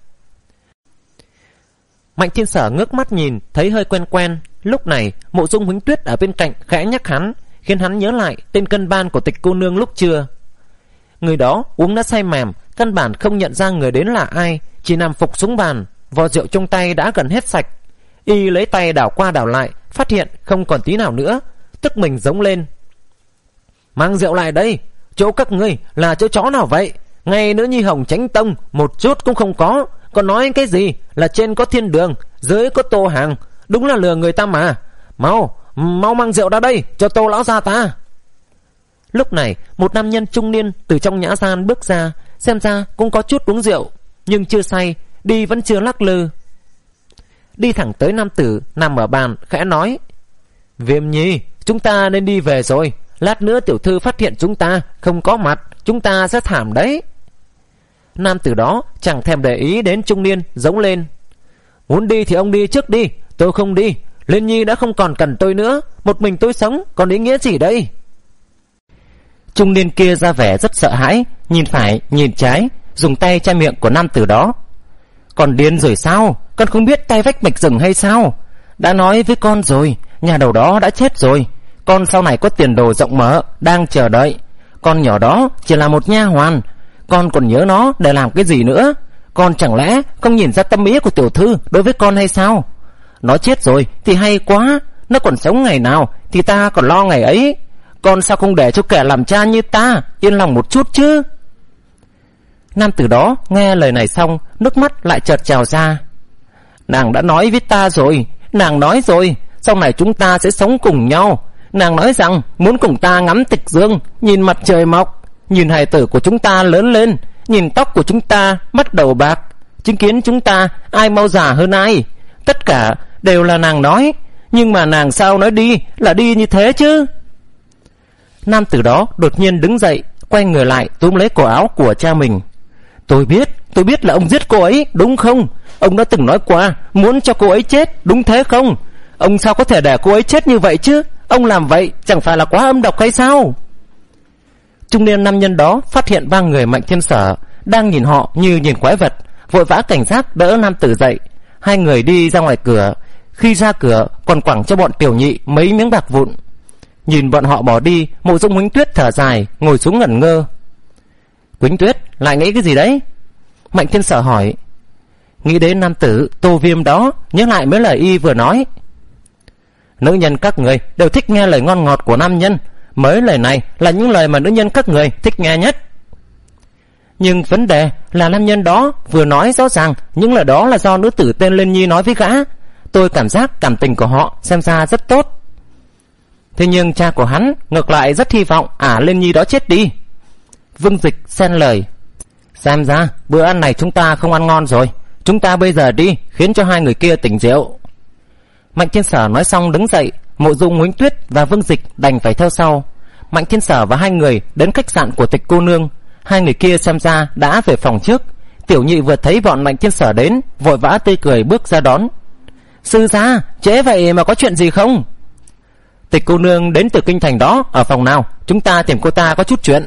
Mạnh Thiên Sở ngước mắt nhìn, thấy hơi quen quen. Lúc này Mộ Dung Huỳnh Tuyết ở bên cạnh khẽ nhắc hắn, khiến hắn nhớ lại tên cân ban của Tịch cô nương lúc trưa. Người đó uống đã say mềm, căn bản không nhận ra người đến là ai, chỉ nằm phục xuống bàn, vò rượu trong tay đã gần hết sạch. Y lấy tay đảo qua đảo lại, phát hiện không còn tí nào nữa, tức mình giống lên: mang rượu lại đây, chỗ các ngươi là chỗ chó nào vậy? Ngay nữ nhi Hồng Chánh Tông một chút cũng không có, còn nói cái gì là trên có thiên đường, dưới có Tô Hàng, đúng là lừa người ta mà. Mau, mau mang rượu ra đây cho Tô lão gia ta. Lúc này một nam nhân trung niên từ trong nhã gian bước ra, xem ra cũng có chút uống rượu, nhưng chưa say, đi vẫn chưa lắc lư. Đi thẳng tới nam tử nằm ở bàn, khẽ nói: Viêm Nhi, chúng ta nên đi về rồi, lát nữa tiểu thư phát hiện chúng ta không có mặt, chúng ta sẽ thảm đấy. Nam tử đó chẳng thèm để ý đến trung niên, giống lên: muốn đi thì ông đi trước đi, tôi không đi. Liên Nhi đã không còn cần tôi nữa, một mình tôi sống còn ý nghĩa gì đây? Trung niên kia ra vẻ rất sợ hãi, nhìn phải nhìn trái, dùng tay che miệng của nam tử đó. Còn điên rồi sao? Con không biết tay vách mạch rừng hay sao? Đã nói với con rồi, nhà đầu đó đã chết rồi. Con sau này có tiền đồ rộng mở, đang chờ đợi. Con nhỏ đó chỉ là một nha hoàn, con còn nhớ nó để làm cái gì nữa? Con chẳng lẽ không nhìn ra tâm ý của tiểu thư đối với con hay sao? Nó chết rồi thì hay quá, nó còn sống ngày nào thì ta còn lo ngày ấy. Con sao không để cho kẻ làm cha như ta yên lòng một chút chứ? Nam tử đó nghe lời này xong, nước mắt lại chợt trào ra. Nàng đã nói với ta rồi, nàng nói rồi, sau này chúng ta sẽ sống cùng nhau. Nàng nói rằng muốn cùng ta ngắm tịch dương, nhìn mặt trời mọc, nhìn hài tử của chúng ta lớn lên, nhìn tóc của chúng ta mắt đầu bạc, chứng kiến chúng ta ai mau già hơn ai. Tất cả đều là nàng nói, nhưng mà nàng sao nói đi là đi như thế chứ? Nam tử đó đột nhiên đứng dậy, quay người lại túm lấy cổ áo của cha mình. Tôi biết, tôi biết là ông giết cô ấy, đúng không? Ông đã từng nói qua muốn cho cô ấy chết, đúng thế không? Ông sao có thể để cô ấy chết như vậy chứ? Ông làm vậy chẳng phải là quá âm độc hay sao? Trung niên nam nhân đó phát hiện ba người Mạnh Thiên Sở đang nhìn họ như nhìn quái vật, vội vã cảnh giác đỡ nam tử dậy. Hai người đi ra ngoài cửa, khi ra cửa còn quẳng cho bọn tiểu nhị mấy miếng bạc vụn. Nhìn bọn họ bỏ đi, Mộ Dung Huỳnh Tuyết thở dài, ngồi xuống ngẩn ngơ. Huỳnh Tuyết lại nghĩ cái gì đấy? Mạnh Thiên Sở hỏi. Nghĩ đến nam tử Tô Viêm đó, nhớ lại mấy lời y vừa nói. Nữ nhân các người đều thích nghe lời ngon ngọt của nam nhân, mấy lời này là những lời mà nữ nhân các người thích nghe nhất. Nhưng vấn đề là nam nhân đó vừa nói rõ ràng những lời đó là do nữ tử tên Liên Nhi nói với gã. Tôi cảm giác cảm tình của họ xem ra rất tốt. Thế nhưng cha của hắn ngược lại rất hy vọng ả à Liên Nhi đó chết đi. Vương Dịch xen lời. Xem ra bữa ăn này chúng ta không ăn ngon rồi, chúng ta bây giờ đi khiến cho hai người kia tỉnh rượu. Mạnh Thiên Sở nói xong đứng dậy, Mộ Dung Huỳnh Tuyết và Vương Dịch đành phải theo sau. Mạnh Thiên Sở và hai người đến khách sạn của Tịch cô nương. Hai người kia xem ra đã về phòng trước. Tiểu nhị vừa thấy bọn Mạnh Thiên Sở đến, vội vã tươi cười bước ra đón. Sư gia, trễ vậy mà có chuyện gì không? Tịch cô nương đến từ kinh thành đó, ở phòng nào? Chúng ta tìm cô ta có chút chuyện.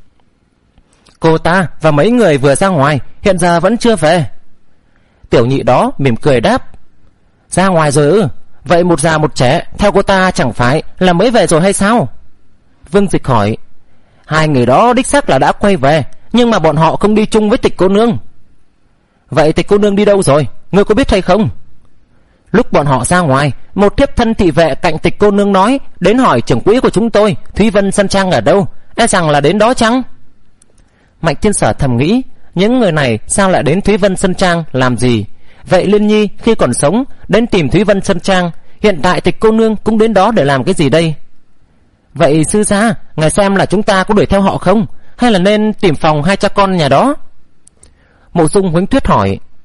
Cô ta và mấy người vừa ra ngoài, hiện giờ vẫn chưa về. Tiểu nhị đó mỉm cười đáp. Ra ngoài rồi ư? Vậy một già một trẻ theo cô ta chẳng phải là mới về rồi hay sao? Vương Dịch hỏi. Hai người đó đích xác là đã quay về, nhưng mà bọn họ không đi chung với Tịch cô nương. Vậy Tịch cô nương đi đâu rồi? Ngươi có biết hay không? Lúc bọn họ ra ngoài, một thiếp thân thị vệ cạnh Tịch cô nương nói đến hỏi trưởng quỹ của chúng tôi Thúy Vân Sơn Trang ở đâu, e rằng là đến đó chăng? Mạnh Thiên Sở thầm nghĩ, những người này sao lại đến Thúy Vân Sơn Trang làm gì? Vậy Liên Nhi khi còn sống đến tìm Thúy Vân Sơn Trang, hiện tại Tịch cô nương cũng đến đó để làm cái gì đây? Vậy sư gia, ngài xem là chúng ta có đuổi theo họ không, hay là nên tìm phòng hai cha con nhà đó? Mộ Dung Huỳnh Tuyết hỏi.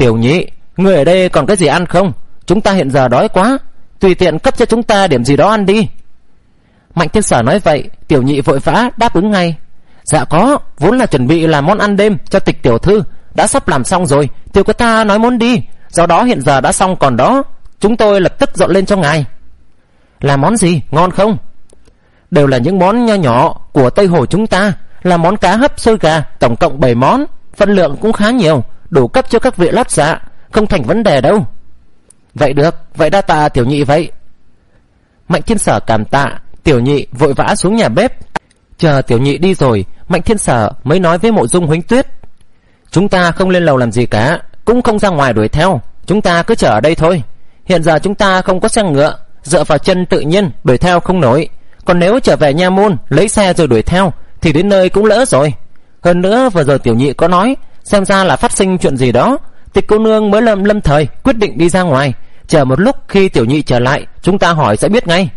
Tiểu Nhị, người ở đây còn cái gì ăn không? Chúng ta hiện giờ đói quá, tùy tiện cấp cho chúng ta điểm gì đó ăn đi. Mạnh Thiên Sở nói vậy, Tiểu Nhị vội vã đáp ứng ngay. Dạ có, vốn là chuẩn bị làm món ăn đêm cho Tịch tiểu thư, đã sắp làm xong rồi, tiểu cô ta nói muốn đi, do đó hiện giờ đã xong còn đó, chúng tôi lập tức dọn lên cho ngài. Là món gì, ngon không? Đều là những món nho nhỏ của Tây Hồ chúng ta, là món cá hấp xôi gà, tổng cộng bảy món, phân lượng cũng khá nhiều, đủ cấp cho các vị lót dạ, không thành vấn đề đâu. Vậy được, vậy đa tạ Tiểu Nhị vậy. Mạnh Thiên Sở cảm tạ, Tiểu Nhị vội vã xuống nhà bếp. Chờ Tiểu Nhị đi rồi, Mạnh Thiên Sở mới nói với Mộ Dung Huỳnh Tuyết: chúng ta không lên lầu làm gì cả, cũng không ra ngoài đuổi theo, chúng ta cứ chờ ở đây thôi. Hiện giờ chúng ta không có xe ngựa, dựa vào chân tự nhiên đuổi theo không nổi, còn nếu trở về nha môn lấy xe rồi đuổi theo thì đến nơi cũng lỡ rồi. Hơn nữa vừa rồi Tiểu Nhị có nói, xem ra là phát sinh chuyện gì đó, Tịch cô nương mới lâm lâm thời quyết định đi ra ngoài. Chờ một lúc, khi Tiểu Nhị trở lại, chúng ta hỏi sẽ biết ngay.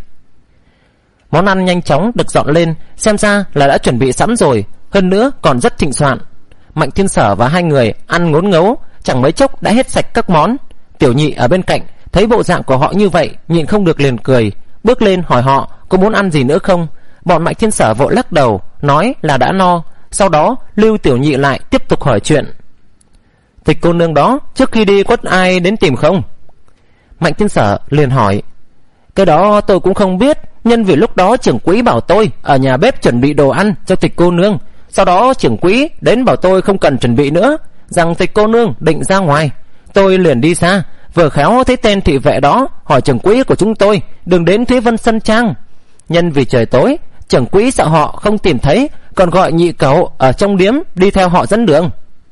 Món ăn nhanh chóng được dọn lên, xem ra là đã chuẩn bị sẵn rồi, hơn nữa còn rất thịnh soạn. Mạnh Thiên Sở và hai người ăn ngốn ngấu, chẳng mấy chốc đã hết sạch các món. Tiểu Nhị ở bên cạnh thấy bộ dạng của họ như vậy, nhịn không được liền cười, bước lên hỏi họ có muốn ăn gì nữa không. Bọn Mạnh Thiên Sở vội lắc đầu, nói là đã no. Sau đó lưu Tiểu Nhị lại tiếp tục hỏi chuyện. Tịch cô nương đó trước khi đi có ai đến tìm không? Mạnh Thiên Sở liền hỏi. Cái đó tôi cũng không biết, nhân vì lúc đó trưởng quỹ bảo tôi ở nhà bếp chuẩn bị đồ ăn cho Tịch cô nương. Sau đó trưởng quỹ đến bảo tôi không cần chuẩn bị nữa, rằng Tịch cô nương định ra ngoài. Tôi liền đi xa, vừa khéo thấy tên thị vệ đó hỏi trưởng quỹ của chúng tôi đừng đến Thúy Vân Sân Trang. Nhân vì trời tối, trưởng quỹ sợ họ không tìm thấy, còn gọi nhị cẩu ở trong điếm đi theo họ dẫn đường.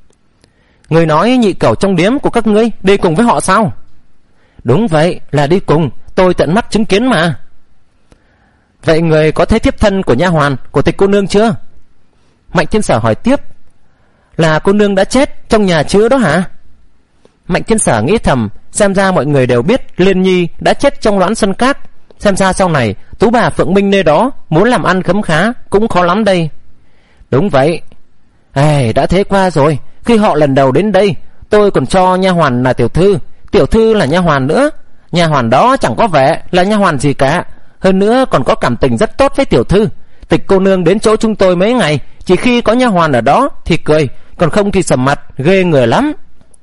Người nói nhị cẩu trong điếm của các ngươi đi cùng với họ sao? Đúng vậy, là đi cùng, tôi tận mắt chứng kiến mà. Vậy người có thấy thiếp thân của nha hoàn của Tịch cô nương chưa? Mạnh Thiên Sở hỏi tiếp. Là cô nương đã chết trong nhà chứa đó hả? Mạnh Thiên Sở nghĩ thầm, xem ra mọi người đều biết Liên Nhi đã chết trong Loãn Xuân Các, xem ra sau này tú bà Phượng Minh nơi đó muốn làm ăn khấm khá cũng khó lắm đây. Đúng vậy. Ê, đã thế qua rồi, khi họ lần đầu đến đây, tôi còn cho nha hoàn là tiểu thư, tiểu thư là nha hoàn nữa. Nha hoàn đó chẳng có vẻ là nha hoàn gì cả, hơn nữa còn có cảm tình rất tốt với tiểu thư. Tịch cô nương đến chỗ chúng tôi mấy ngày, chỉ khi có nha hoàn ở đó thì cười, còn không thì sầm mặt, ghê người lắm.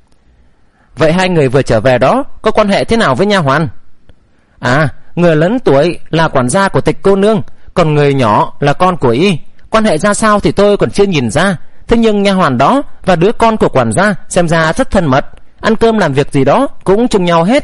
Vậy hai người vừa trở về đó có quan hệ thế nào với nha hoàn? À, người lớn tuổi là quản gia của Tịch cô nương, còn người nhỏ là con của y. Quan hệ ra sao thì tôi còn chưa nhìn ra, thế nhưng nha hoàn đó và đứa con của quản gia xem ra rất thân mật, ăn cơm làm việc gì đó cũng chung nhau hết.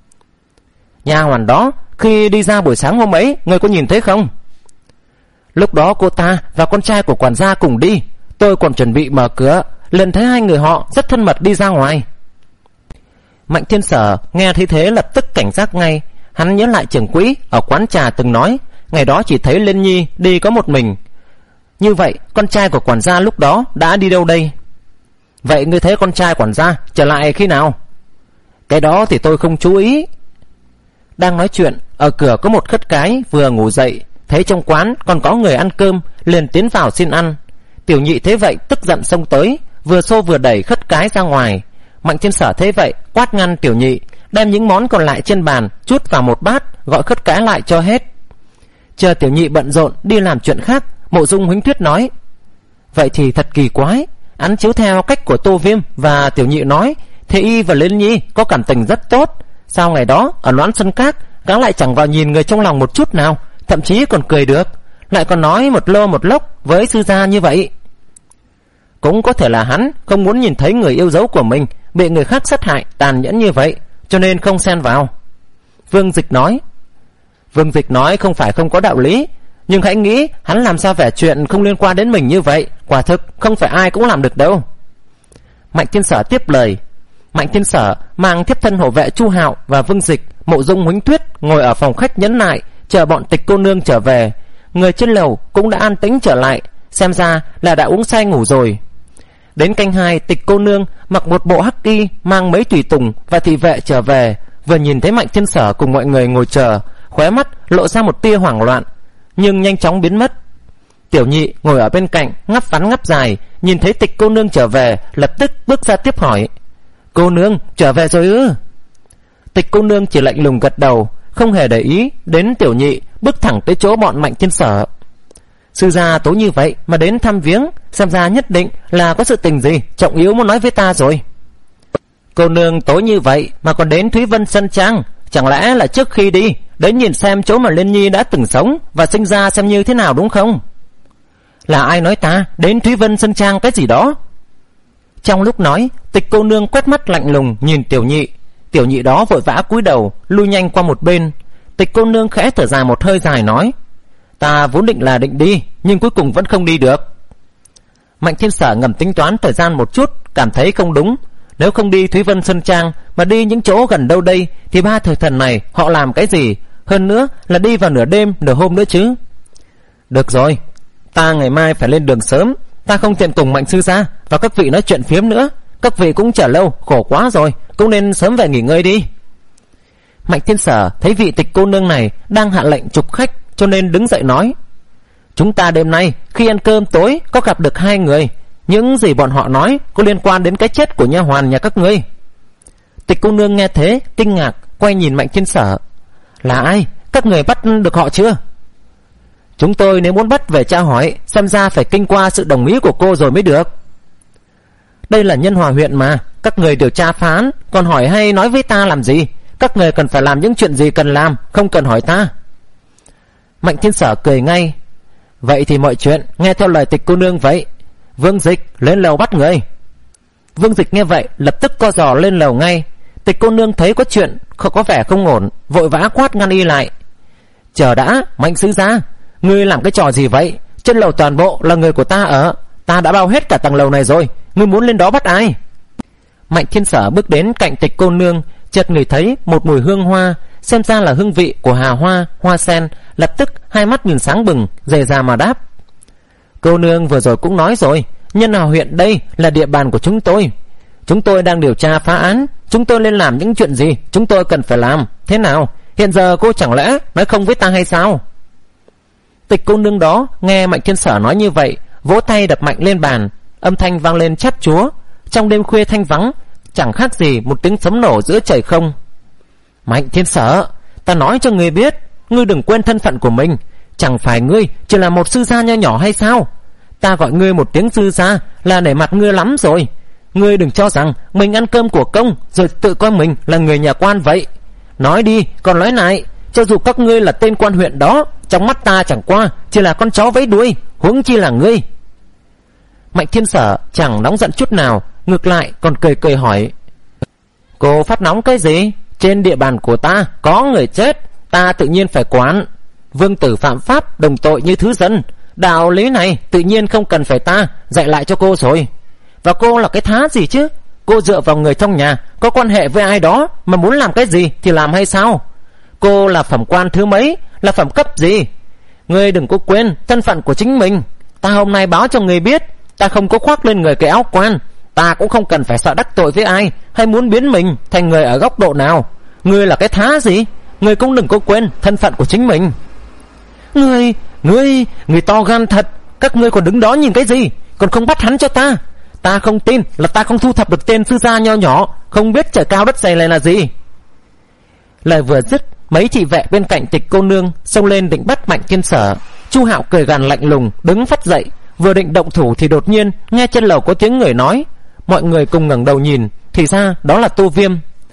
Nha hoàn đó khi đi ra buổi sáng hôm ấy, người có nhìn thấy không? Lúc đó cô ta và con trai của quản gia cùng đi, tôi còn chuẩn bị mở cửa, liền thấy hai người họ rất thân mật đi ra ngoài. Mạnh Thiên Sở nghe thấy thế lập tức cảnh giác ngay. Hắn nhớ lại trưởng quỹ ở quán trà từng nói, ngày đó chỉ thấy Liên Nhi đi có một mình. Như vậy con trai của quản gia lúc đó đã đi đâu đây? Vậy ngươi thấy con trai quản gia trở lại khi nào? Cái đó thì tôi không chú ý. Đang nói chuyện, ở cửa có một khất cái vừa ngủ dậy, thấy trong quán còn có người ăn cơm, liền tiến vào xin ăn. Tiểu Nhị thấy vậy tức giận xông tới, vừa xô vừa đẩy khất cái ra ngoài. Mạnh Thiên Sở thấy vậy quát ngăn Tiểu Nhị, đem những món còn lại trên bàn chút vào một bát, gọi khất cái lại cho hết. Chờ Tiểu Nhị bận rộn đi làm chuyện khác, Mộ Dung Huỳnh Tuyết nói. Vậy thì thật kỳ quái, ăn chiếu theo cách của Tô Viêm và Tiểu Nhị nói, thế y và Liên Nhi có cảm tình rất tốt. Sao ngày đó ở Loãn Xuân Các gã lại chẳng vào nhìn người trong lòng một chút nào, thậm chí còn cười được, lại còn nói một lô một lốc với sư gia như vậy. Cũng có thể là hắn không muốn nhìn thấy người yêu dấu của mình bị người khác sát hại tàn nhẫn như vậy, cho nên không xen vào. Vương Dịch nói. Vương Dịch nói không phải không có đạo lý, nhưng hãy nghĩ hắn làm sao vẻ chuyện không liên quan đến mình như vậy, quả thực không phải ai cũng làm được đâu. Mạnh Thiên Sở tiếp lời. Mạnh Thiên Sở mang thiếp thân hộ vệ Chu Hạo và Vương Dịch, Mộ Dung Huỳnh Tuyết ngồi ở phòng khách nhẫn nại chờ bọn Tịch cô nương trở về. Người trên lầu cũng đã an tĩnh trở lại, xem ra là đã uống say ngủ rồi. Đến canh hai, Tịch cô nương mặc một bộ hắc y, mang mấy tùy tùng và thị vệ trở về, vừa nhìn thấy Mạnh Thiên Sở cùng mọi người ngồi chờ, khóe mắt lộ ra một tia hoảng loạn, nhưng nhanh chóng biến mất. Tiểu Nhị ngồi ở bên cạnh ngắp ngắn ngắp dài, nhìn thấy Tịch cô nương trở về, lập tức bước ra tiếp hỏi. Cô nương trở về rồi ư? Tịch cô nương chỉ lạnh lùng gật đầu, không hề để ý đến Tiểu Nhị, bước thẳng tới chỗ bọn Mạnh Thiên Sở. Sư gia tối như vậy mà đến thăm viếng, xem ra nhất định là có sự tình gì trọng yếu muốn nói với ta rồi. Cô nương tối như vậy mà còn đến Thúy Vân Sơn Trang, chẳng lẽ là trước khi đi đến nhìn xem chỗ mà Liên Nhi đã từng sống và sinh ra xem như thế nào đúng không? Là ai nói ta đến Thúy Vân Sơn Trang cái gì đó? Trong lúc nói, Tịch cô nương quét mắt lạnh lùng nhìn Tiểu Nhị. Tiểu Nhị đó vội vã cúi đầu lui nhanh qua một bên. Tịch cô nương khẽ thở dài một hơi dài nói: Ta vốn định là định đi, nhưng cuối cùng vẫn không đi được. Mạnh Thiên Sở ngầm tính toán thời gian một chút, cảm thấy không đúng. Nếu không đi Thúy Vân Sơn Trang mà đi những chỗ gần đâu đây thì ba thời thần này họ làm cái gì? Hơn nữa là đi vào nửa đêm nửa hôm nữa chứ. Được rồi, ta ngày mai phải lên đường sớm, ta không tiện cùng Mạnh sư gia và các vị nói chuyện phiếm nữa. Các vị cũng chờ lâu, khổ quá rồi, cũng nên sớm về nghỉ ngơi đi. Mạnh Thiên Sở thấy vị Tịch cô nương này đang hạ lệnh trục khách, cho nên đứng dậy nói: Chúng ta đêm nay khi ăn cơm tối có gặp được hai người, những gì bọn họ nói có liên quan đến cái chết của nha hoàn nhà các ngươi. Tịch cô nương nghe thế kinh ngạc, quay nhìn Mạnh Thiên Sở: Là ai? Các người bắt được họ chưa? Chúng tôi nếu muốn bắt về tra hỏi, xem ra phải kinh qua sự đồng ý của cô rồi mới được. Đây là Nhân Hòa huyện mà, các người điều tra phá án, còn hỏi hay nói với ta làm gì? Các người cần phải làm những chuyện gì cần làm, không cần hỏi ta. Mạnh Thiên Sở cười ngay: Vậy thì mọi chuyện nghe theo lời Tịch cô nương vậy. Vương Dịch lên lầu bắt người. Vương Dịch nghe vậy lập tức co giò lên lầu ngay. Tịch cô nương thấy có chuyện không có vẻ không ổn, vội vã quát ngăn y lại: Chờ đã, Mạnh sứ gia, ngươi làm cái trò gì vậy? Trên lầu toàn bộ là người của ta ở, ta đã bao hết cả tầng lầu này rồi, ngươi muốn lên đó bắt ai? Mạnh Thiên Sở bước đến cạnh Tịch cô nương, chợt ngửi thấy một mùi hương hoa, xem ra là hương vị của hà hoa, hoa sen, lập tức hai mắt nhìn sáng bừng, dè dà mà đáp: Cô nương vừa rồi cũng nói rồi, Nhân Hòa huyện đây là địa bàn của chúng tôi. Chúng tôi đang điều tra phá án, chúng tôi nên làm những chuyện gì chúng tôi cần phải làm. Thế nào, hiện giờ cô chẳng lẽ nói không với ta hay sao? Tịch cô nương đó nghe Mạnh Thiên Sở nói như vậy, vỗ tay đập mạnh lên bàn, âm thanh vang lên chát chúa. Trong đêm khuya thanh vắng, chẳng khác gì một tiếng sấm nổ giữa trời không. Mạnh Thiên Sở, ta nói cho ngươi biết, ngươi đừng quên thân phận của mình. Chẳng phải ngươi chỉ là một sư gia nho nhỏ hay sao? Ta gọi ngươi một tiếng sư gia là nể mặt ngươi lắm rồi. Ngươi đừng cho rằng mình ăn cơm của công rồi tự coi mình là người nhà quan vậy. Nói đi, còn nói lại, cho dù các ngươi là tên quan huyện đó, trong mắt ta chẳng qua chỉ là con chó vẫy đuôi, huống chi là ngươi. Mạnh Thiên Sở chẳng nóng giận chút nào, ngược lại còn cười cười hỏi: Cô phát nóng cái gì? Trên địa bàn của ta có người chết, ta tự nhiên phải quản. Vương tử phạm pháp đồng tội như thứ dân, đạo lý này tự nhiên không cần phải ta dạy lại cho cô rồi. Và cô là cái thá gì chứ? Cô dựa vào người trong nhà, có quan hệ với ai đó mà muốn làm cái gì thì làm hay sao? Cô là phẩm quan thứ mấy, là phẩm cấp gì? Ngươi đừng có quên thân phận của chính mình. Ta hôm nay báo cho ngươi biết, ta không có khoác lên người cái áo quan. Ta cũng không cần phải sợ đắc tội với ai, hay muốn biến mình thành người ở góc độ nào. Ngươi là cái thá gì? Ngươi cũng đừng có quên thân phận của chính mình. Ngươi, ngươi, ngươi to gan thật. Các ngươi còn đứng đó nhìn cái gì? Còn không bắt hắn cho ta. Ta không tin là ta không thu thập được tên sư gia nho nhỏ, không biết trời cao đất dày này là gì. Lời vừa dứt, mấy thị vệ bên cạnh Tịch cô nương xông lên định bắt Mạnh Thiên Sở. Chu Hạo cười gằn lạnh lùng đứng phắt dậy, vừa định động thủ thì đột nhiên nghe trên lầu có tiếng người nói. Mọi người cùng ngẩng đầu nhìn, thì ra đó là Tô Viêm.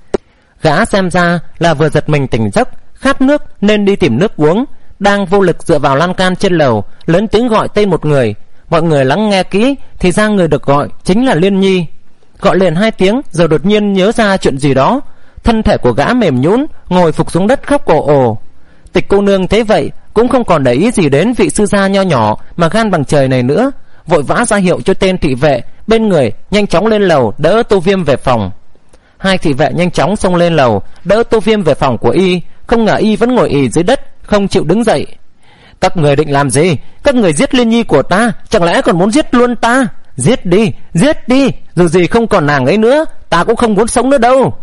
Gã xem ra là vừa giật mình tỉnh giấc, khát nước nên đi tìm nước uống, đang vô lực dựa vào lan can trên lầu, lớn tiếng gọi tên một người. Mọi người lắng nghe kỹ, thì ra người được gọi chính là Liên Nhi. Gọi liền hai tiếng rồi đột nhiên nhớ ra chuyện gì đó, thân thể của gã mềm nhũn, ngồi phục xuống đất khóc ồ ồ. Tịch cô nương thấy vậy cũng không còn để ý gì đến vị sư gia nho nhỏ mà gan bằng trời này nữa, vội vã ra hiệu cho tên thị vệ bên người nhanh chóng lên lầu đỡ Tô Viêm về phòng. Hai thị vệ nhanh chóng xông lên lầu đỡ Tô Viêm về phòng của y, không ngờ y vẫn ngồi ì dưới đất không chịu đứng dậy. Các người định làm gì? Các người giết Liên Nhi của ta, chẳng lẽ còn muốn giết luôn ta? Giết đi, giết đi, dù gì không còn nàng ấy nữa, ta cũng không muốn sống nữa đâu.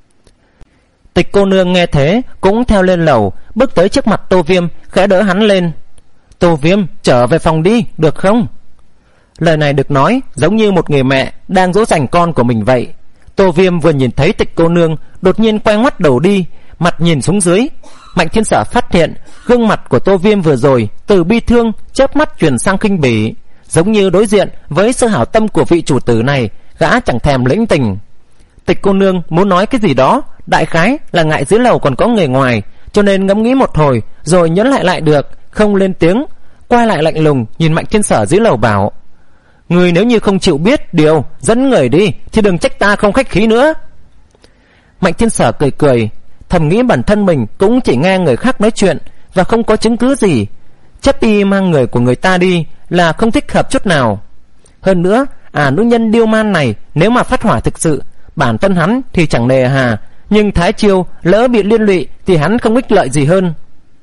Tịch cô nương nghe thế cũng theo lên lầu, bước tới trước mặt Tô Viêm, khẽ đỡ hắn lên. Tô Viêm, trở về phòng đi, được không? Lời này được nói giống như một người mẹ đang dỗ dành con của mình vậy. Tô Viêm vừa nhìn thấy Tịch cô nương, đột nhiên quay ngoắt đầu đi, mặt nhìn xuống dưới. Mạnh Thiên Sở phát hiện gương mặt của Tô Viêm vừa rồi từ bi thương chớp mắt chuyển sang khinh bỉ, giống như đối diện với sự hảo tâm của vị chủ tử này, gã chẳng thèm lĩnh tình. Tịch cô nương muốn nói cái gì đó, đại khái là ngại dưới lầu còn có người ngoài, cho nên ngẫm nghĩ một hồi rồi nhẫn lại lại được, không lên tiếng, quay lại lạnh lùng nhìn Mạnh Thiên Sở dưới lầu bảo: người nếu như không chịu biết điều dẫn người đi thì đừng trách ta không khách khí nữa. Mạnh Thiên Sở cười cười, thầm nghĩ bản thân mình cũng chỉ nghe người khác nói chuyện và không có chứng cứ gì, chấp y mang người của người ta đi là không thích hợp chút nào. Hơn nữa, à nữ nhân điêu man này nếu mà phát hỏa thực sự, bản thân hắn thì chẳng nề hà, nhưng Thái Chiêu lỡ bị liên lụy thì hắn không ích lợi gì hơn.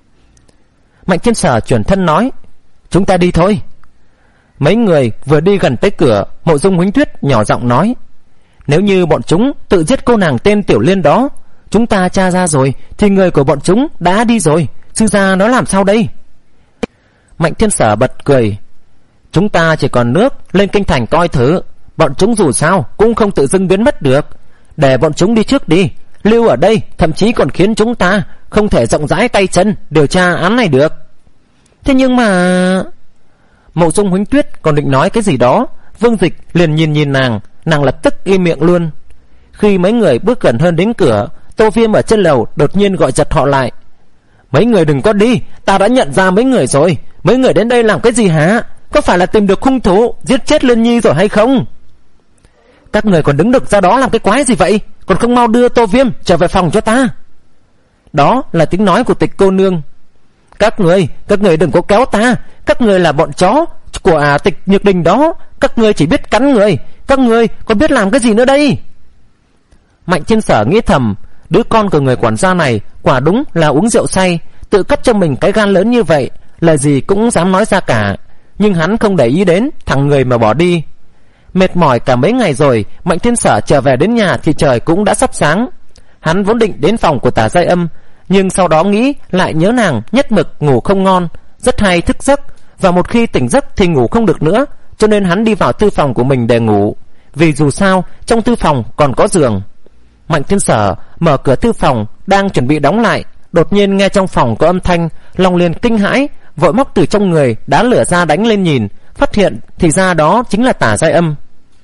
Mạnh Thiên Sở chuyển thân nói: chúng ta đi thôi. Mấy người vừa đi gần tới cửa, Mộ Dung Huỳnh Tuyết nhỏ giọng nói: nếu như bọn chúng tự giết cô nàng tên Tiểu Liên đó, chúng ta tra ra rồi thì người của bọn chúng đã đi rồi, sư gia nó làm sao đây? Mạnh Thiên Sở bật cười: chúng ta chỉ còn nước lên kinh thành coi thử, bọn chúng dù sao cũng không tự dưng biến mất được, để bọn chúng đi trước đi, lưu ở đây thậm chí còn khiến chúng ta không thể rộng rãi tay chân điều tra án này được. Thế nhưng mà... Mộ Dung Huỳnh Tuyết còn định nói cái gì đó, Vương Dịch liền nhìn nhìn nàng, nàng lập tức im miệng luôn. Khi mấy người bước gần hơn đến cửa, Tô Viêm ở trên lầu đột nhiên gọi giật họ lại: mấy người đừng có đi, ta đã nhận ra mấy người rồi. Mấy người đến đây làm cái gì hả? Có phải là tìm được hung thủ giết chết Liên Nhi rồi hay không? Các người còn đứng được ra đó làm cái quái gì vậy? Còn không mau đưa Tô Viêm trở về phòng cho ta. Đó là tiếng nói của Tịch cô nương. Các người, các người đừng có kéo ta. Các người là bọn chó của à, Tịch Nhược Đình đó. Các người chỉ biết cắn người. Các người còn biết làm cái gì nữa đây? Mạnh Thiên Sở nghĩ thầm, đứa con của người quản gia này quả đúng là uống rượu say, tự cấp cho mình cái gan lớn như vậy, lời gì cũng dám nói ra cả. Nhưng hắn không để ý đến thằng người mà bỏ đi. Mệt mỏi cả mấy ngày rồi, Mạnh Thiên Sở trở về đến nhà thì trời cũng đã sắp sáng. Hắn vốn định đến phòng của Tả Giai Âm, nhưng sau đó nghĩ lại nhớ nàng nhất mực ngủ không ngon, rất hay thức giấc, và một khi tỉnh giấc thì ngủ không được nữa, cho nên hắn đi vào thư phòng của mình để ngủ, vì dù sao trong thư phòng còn có giường. Mạnh Thiên Sở mở cửa thư phòng đang chuẩn bị đóng lại, đột nhiên nghe trong phòng có âm thanh, lòng liền kinh hãi, vội móc từ trong người đá lửa ra đánh lên nhìn, phát hiện thì ra đó chính là Tả Giai Âm.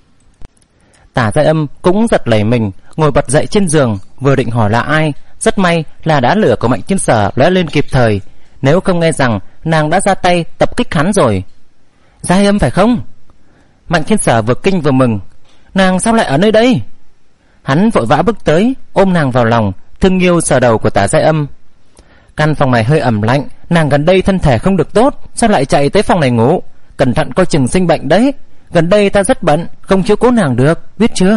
Tả Giai Âm cũng giật nảy mình, ngồi bật dậy trên giường, vừa định hỏi là ai, rất may là đá lửa của Mạnh Thiên Sở lóe lên kịp thời, nếu không nghe rằng nàng đã ra tay tập kích hắn rồi. Giai Âm phải không? Mạnh Thiên Sở vừa kinh vừa mừng. Nàng sao lại ở nơi đây? Hắn vội vã bước tới, ôm nàng vào lòng, thương yêu sờ đầu của Tả Giai Âm. Căn phòng này hơi ẩm lạnh, nàng gần đây thân thể không được tốt, sao lại chạy tới phòng này ngủ? Cẩn thận coi chừng sinh bệnh đấy. Gần đây ta rất bận, không chiếu cố nàng được, biết chưa?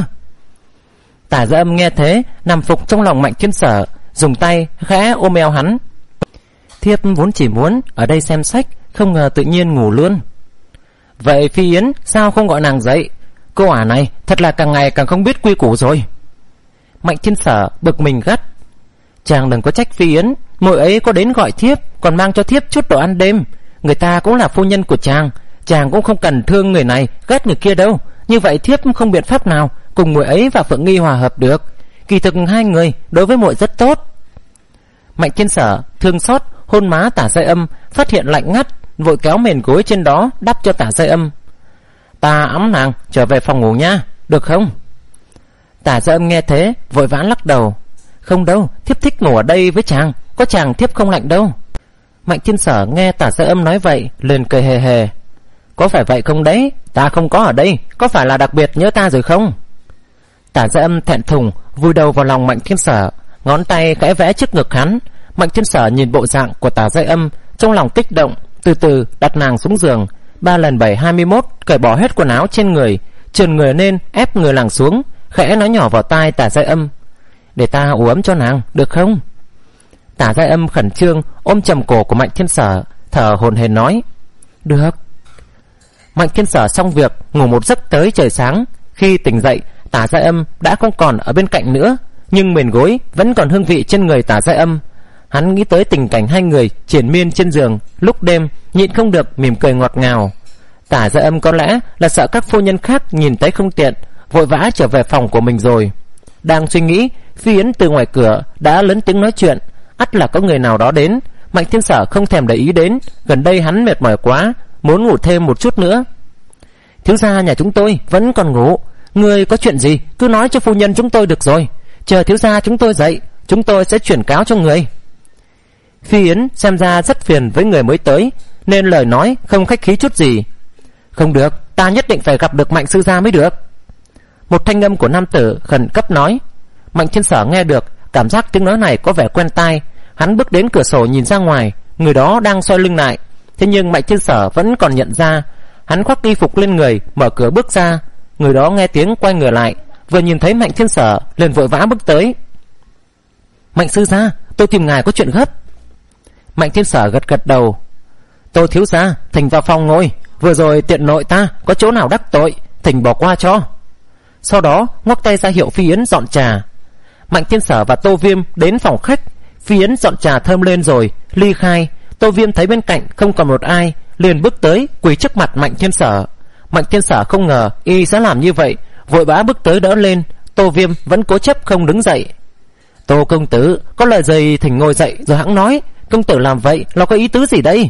Tả Giai Âm nghe thế, nằm phục trong lòng Mạnh Thiên Sở, dùng tay khẽ ôm eo hắn. Thiếp vốn chỉ muốn ở đây xem sách, không ngờ tự nhiên ngủ luôn. Vậy Phi Yến sao không gọi nàng dậy? Cô ả này thật là càng ngày càng không biết quy củ rồi. Mạnh Thiên Sở bực mình gắt: chàng đừng có trách Phi Yến, muội ấy có đến gọi thiếp, còn mang cho thiếp chút đồ ăn đêm. Người ta cũng là phu nhân của chàng, chàng cũng không cần thương người này ghét người kia đâu. Như vậy thiếp không biện pháp nào cùng muội ấy và Phượng Nghi hòa hợp được. Kỳ thực hai người đối với muội rất tốt. Mạnh Thiên Sở thương xót hôn má Tả Giai Âm, phát hiện lạnh ngắt, vội kéo mền gối trên đó đắp cho Tả Giai Âm. Ta ấm nàng trở về phòng ngủ nha, được không? Tả Giai Âm nghe thế vội vã lắc đầu: không đâu, thiếp thích ngủ ở đây với chàng, có chàng thiếp không lạnh đâu. Mạnh Thiên Sở nghe Tả Giai Âm nói vậy liền cười hề hề: có phải vậy không đấy? Ta không có ở đây, có phải là đặc biệt nhớ ta rồi không? Tả Giai Âm thẹn thùng vùi đầu vào lòng Mạnh Thiên Sở, ngón tay khẽ vẽ trước ngực hắn. Mạnh Thiên Sở nhìn bộ dạng của Tả Giai Âm, trong lòng kích động, từ từ đặt nàng xuống giường, ba lần bảy hai mươi mốt cởi bỏ hết quần áo trên người, trườn người lên ép người nàng xuống, khẽ nói nhỏ vào tai Tả Giai Âm: để ta ủ ấm cho nàng, được không? Tả Giai Âm khẩn trương ôm chầm cổ của Mạnh Thiên Sở, thở hổn hển nói: được. Mạnh Thiên Sở xong việc ngủ một giấc tới trời sáng. Khi tỉnh dậy, Tả Giai Âm đã không còn ở bên cạnh nữa, nhưng mền gối vẫn còn hương vị trên người Tả Giai Âm. Hắn nghĩ tới tình cảnh hai người triền miên trên giường lúc đêm, nhịn không được mỉm cười ngọt ngào. Tả Giai Âm có lẽ là sợ các phu nhân khác nhìn thấy không tiện, vội vã trở về phòng của mình rồi. Đang suy nghĩ, Phi Yến từ ngoài cửa đã lớn tiếng nói chuyện. Ắt là có người nào đó đến. Mạnh Thiên Sở không thèm để ý đến. Gần đây hắn mệt mỏi quá, muốn ngủ thêm một chút nữa. Thiếu gia nhà chúng tôi vẫn còn ngủ. Người có chuyện gì cứ nói cho phu nhân chúng tôi được rồi. Chờ thiếu gia chúng tôi dậy, chúng tôi sẽ chuyển cáo cho người. Phi Yến xem ra rất phiền với người mới tới, nên lời nói không khách khí chút gì. Không được, ta nhất định phải gặp được Mạnh sư gia mới được. Một thanh âm của nam tử khẩn cấp nói. Mạnh Thiên Sở nghe được, cảm giác tiếng nói này có vẻ quen tai. Hắn bước đến cửa sổ nhìn ra ngoài, người đó đang xoay lưng lại. Thế nhưng Mạnh Thiên Sở vẫn còn nhận ra. Hắn khoác y phục lên người, mở cửa bước ra. Người đó nghe tiếng quay người lại, vừa nhìn thấy Mạnh Thiên Sở liền vội vã bước tới. Mạnh sư gia, tôi tìm ngài có chuyện gấp. Mạnh Thiên Sở gật gật đầu. Tô thiếu gia, thỉnh vào phòng ngồi. Vừa rồi tiện nội ta có chỗ nào đắc tội, thỉnh bỏ qua cho. Sau đó ngoắc tay ra hiệu Phi Yến dọn trà. Mạnh Thiên Sở và Tô Viêm đến phòng khách. Phi Yến dọn trà thơm lên rồi ly khai. Tô Viêm thấy bên cạnh không còn một ai, liền bước tới quỳ trước mặt Mạnh Thiên Sở. Mạnh Thiên Sở không ngờ y sẽ làm như vậy, vội vã bước tới đỡ lên. Tô Viêm vẫn cố chấp không đứng dậy. Tô công tử, có lời gì thỉnh ngồi dậy rồi hẵng nói. Công tử làm vậy là có ý tứ gì đây?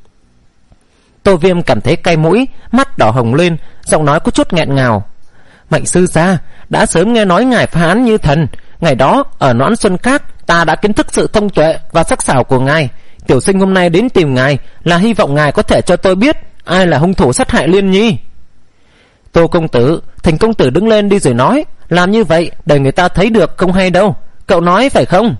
Tô Viêm cảm thấy cay mũi, mắt đỏ hồng lên, giọng nói có chút nghẹn ngào. Mạnh sư gia, đã sớm nghe nói ngài phá án như thần. Ngày đó ở Noãn Xuân Các, ta đã kiến thức sự thông tuệ và sắc sảo của ngài. Tiểu sinh hôm nay đến tìm ngài là hy vọng ngài có thể cho tôi biết ai là hung thủ sát hại Liên Nhi. Tô công tử, thỉnh công tử đứng lên đi rồi nói. Làm như vậy để người ta thấy được không hay đâu. Cậu nói phải không?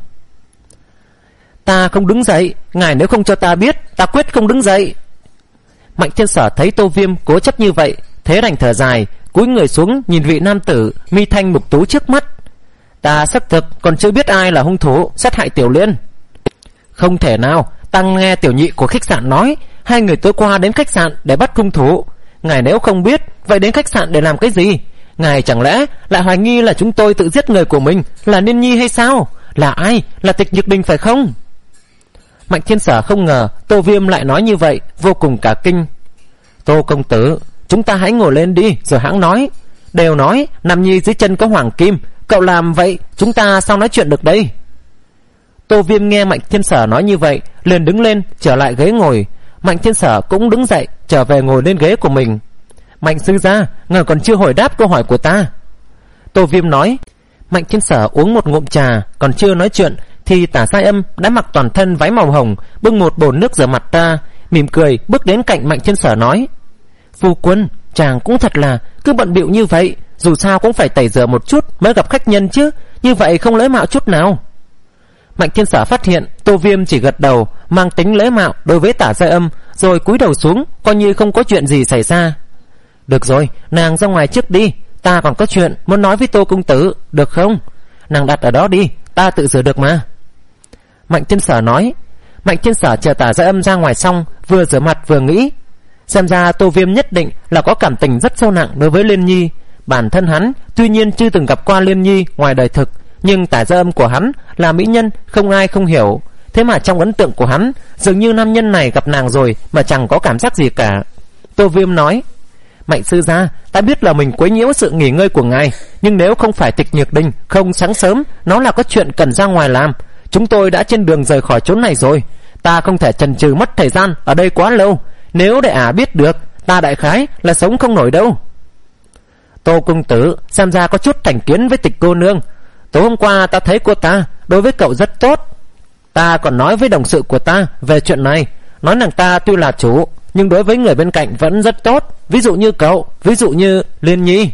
Ta không đứng dậy. Ngài nếu không cho ta biết, ta quyết không đứng dậy. Mạnh Thiên Sở thấy Tô Viêm cố chấp như vậy, thế đành thở dài, cúi người xuống nhìn vị nam tử mi thanh mục tú trước mắt. Ta xác thực còn chưa biết ai là hung thủ sát hại Tiểu Liên. Không thể nào, ta nghe tiểu nhị của khách sạn nói hai người tối qua đến khách sạn để bắt hung thủ. Ngài nếu không biết, vậy đến khách sạn để làm cái gì? Ngài chẳng lẽ lại hoài nghi là chúng tôi tự giết người của mình, là Liên Nhi hay sao? Là ai? Là Tịch Nhược Đình phải không? Mạnh Thiên Sở không ngờ Tô Viêm lại nói như vậy, vô cùng cả kinh. Tô công tử, chúng ta hãy ngồi lên đi rồi hãng nói. Đều nói Nam Nhi dưới chân có hoàng kim, cậu làm vậy chúng ta sao nói chuyện được đây? Tô Viêm nghe Mạnh Thiên Sở nói như vậy, liền đứng lên trở lại ghế ngồi. Mạnh Thiên Sở cũng đứng dậy trở về ngồi lên ghế của mình. Mạnh sư gia, ngài còn chưa hồi đáp câu hỏi của ta. Tô Viêm nói. Mạnh Thiên Sở uống một ngụm trà, còn chưa nói chuyện thì Tả Sai Âm đã mặc toàn thân váy màu hồng, bưng một bồn nước rửa mặt ra, mỉm cười bước đến cạnh Mạnh Thiên Sở nói. Phu quân, chàng cũng thật là cứ bận bịu như vậy, dù sao cũng phải tẩy rửa một chút mới gặp khách nhân chứ, như vậy không lễ mạo chút nào. Mạnh Thiên Sở phát hiện Tô Viêm chỉ gật đầu, mang tính lễ mạo đối với Tả Sai Âm, rồi cúi đầu xuống coi như không có chuyện gì xảy ra. Được rồi, nàng ra ngoài trước đi, ta còn có chuyện muốn nói với Tô công tử, được không? Nàng đặt ở đó đi, ta tự rửa được mà. Mạnh Thiên Sở nói. Mạnh Thiên Sở chờ Tả Sai Âm ra ngoài xong, vừa rửa mặt vừa nghĩ. Xem ra Tô Viêm nhất định là có cảm tình rất sâu nặng đối với Liên Nhi. Bản thân hắn tuy nhiên chưa từng gặp qua Liên Nhi ngoài đời thực, nhưng Tả Sai Âm của hắn là mỹ nhân không ai không hiểu. Thế mà trong ấn tượng của hắn, dường như nam nhân này gặp nàng rồi mà chẳng có cảm giác gì cả. Tô Viêm nói. Mạnh sư gia, ta biết là mình quấy nhiễu sự nghỉ ngơi của ngài, nhưng nếu không phải Tịch Nhược Đình không sáng sớm, nó là có chuyện cần ra ngoài làm. Chúng tôi đã trên đường rời khỏi chốn này rồi, ta không thể chần chừ mất thời gian ở đây quá lâu. Nếu để ả biết được, ta đại khái là sống không nổi đâu. Tô công tử xem ra có chút thành kiến với Tịch cô nương. Tối hôm qua ta thấy cô ta đối với cậu rất tốt. Ta còn nói với đồng sự của ta về chuyện này, nói nàng ta tuy là chủ, nhưng đối với người bên cạnh vẫn rất tốt. Ví dụ như cậu, ví dụ như Liên Nhi.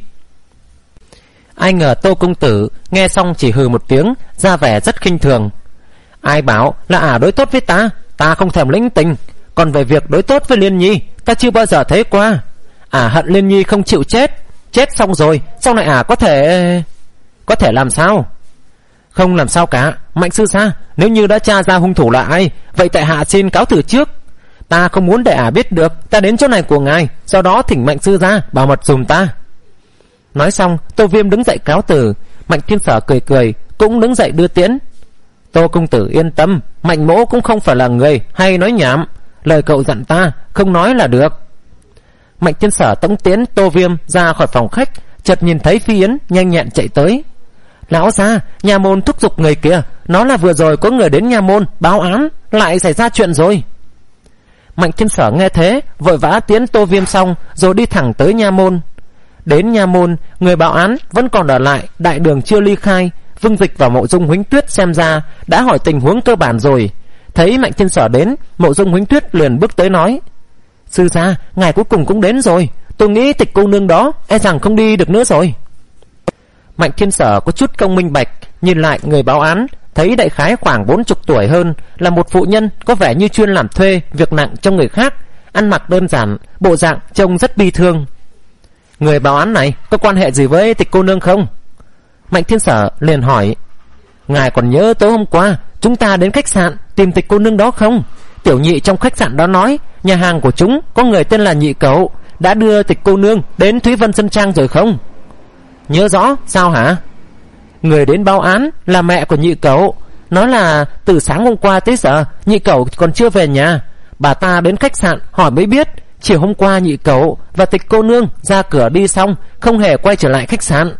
Ai ngờ Tô công tử nghe xong chỉ hừ một tiếng, ra vẻ rất khinh thường. Ai bảo là ả đối tốt với ta, ta không thèm lĩnh tình. Còn về việc đối tốt với Liên Nhi, ta chưa bao giờ thấy qua. Ả hận Liên Nhi không chịu chết, chết xong rồi sau này ả có thể... Có thể làm sao? Không làm sao cả. Mạnh sư gia, nếu như đã tra ra hung thủ là ai, vậy tại hạ xin cáo từ trước. Ta không muốn để ả biết được ta đến chỗ này của ngài, sau đó thỉnh Mạnh sư gia bảo mật dùm ta. Nói xong Tô Viêm đứng dậy cáo từ. Mạnh Thiên Sở cười cười cũng đứng dậy đưa tiễn. Tô công tử yên tâm, Mạnh mỗ cũng không phải là người hay nói nhảm, lời cậu dặn ta không nói là được. Mạnh Thiên Sở tống tiến Tô Viêm ra khỏi phòng khách, chợt nhìn thấy Phi Yến nhanh nhẹn chạy tới. Lão gia, nha môn thúc giục người kia, nó là vừa rồi có người đến nha môn báo án, lại xảy ra chuyện rồi. Mạnh Thiên Sở nghe thế, vội vã tiến Tô Viêm xong rồi đi thẳng tới nha môn. Đến nha môn, người báo án vẫn còn ở lại, đại đường chưa ly khai. Vương Dịch và Mộ Dung Huỳnh Tuyết xem ra đã hỏi tình huống cơ bản rồi. Thấy Mạnh Thiên Sở đến, Mộ Dung Huỳnh Tuyết liền bước tới nói: sư gia, ngài cuối cùng cũng đến rồi. Tôi nghĩ Tịch cô nương đó e rằng không đi được nữa rồi. Mạnh Thiên Sở có chút công minh bạch, nhìn lại người báo án, thấy đại khái khoảng bốn chục tuổi hơn, là một phụ nhân có vẻ như chuyên làm thuê việc nặng cho người khác, ăn mặc đơn giản, bộ dạng trông rất bi thương. Người báo án này có quan hệ gì với Tịch cô nương không? Mạnh Thiên Sở liền hỏi: ngài còn nhớ tối hôm qua chúng ta đến khách sạn tìm Tịch cô nương đó không? Tiểu nhị trong khách sạn đó nói nhà hàng của chúng có người tên là Nhị Cẩu đã đưa Tịch cô nương đến Thúy Vân Sơn Trang rồi không? Nhớ rõ. Sao hả? Người đến báo án là mẹ của Nhị Cẩu, nói là từ sáng hôm qua tới giờ Nhị Cẩu còn chưa về nhà. Bà ta đến khách sạn hỏi mới biết chiều hôm qua Nhị Cẩu và Tịch cô nương ra cửa đi xong không hề quay trở lại khách sạn.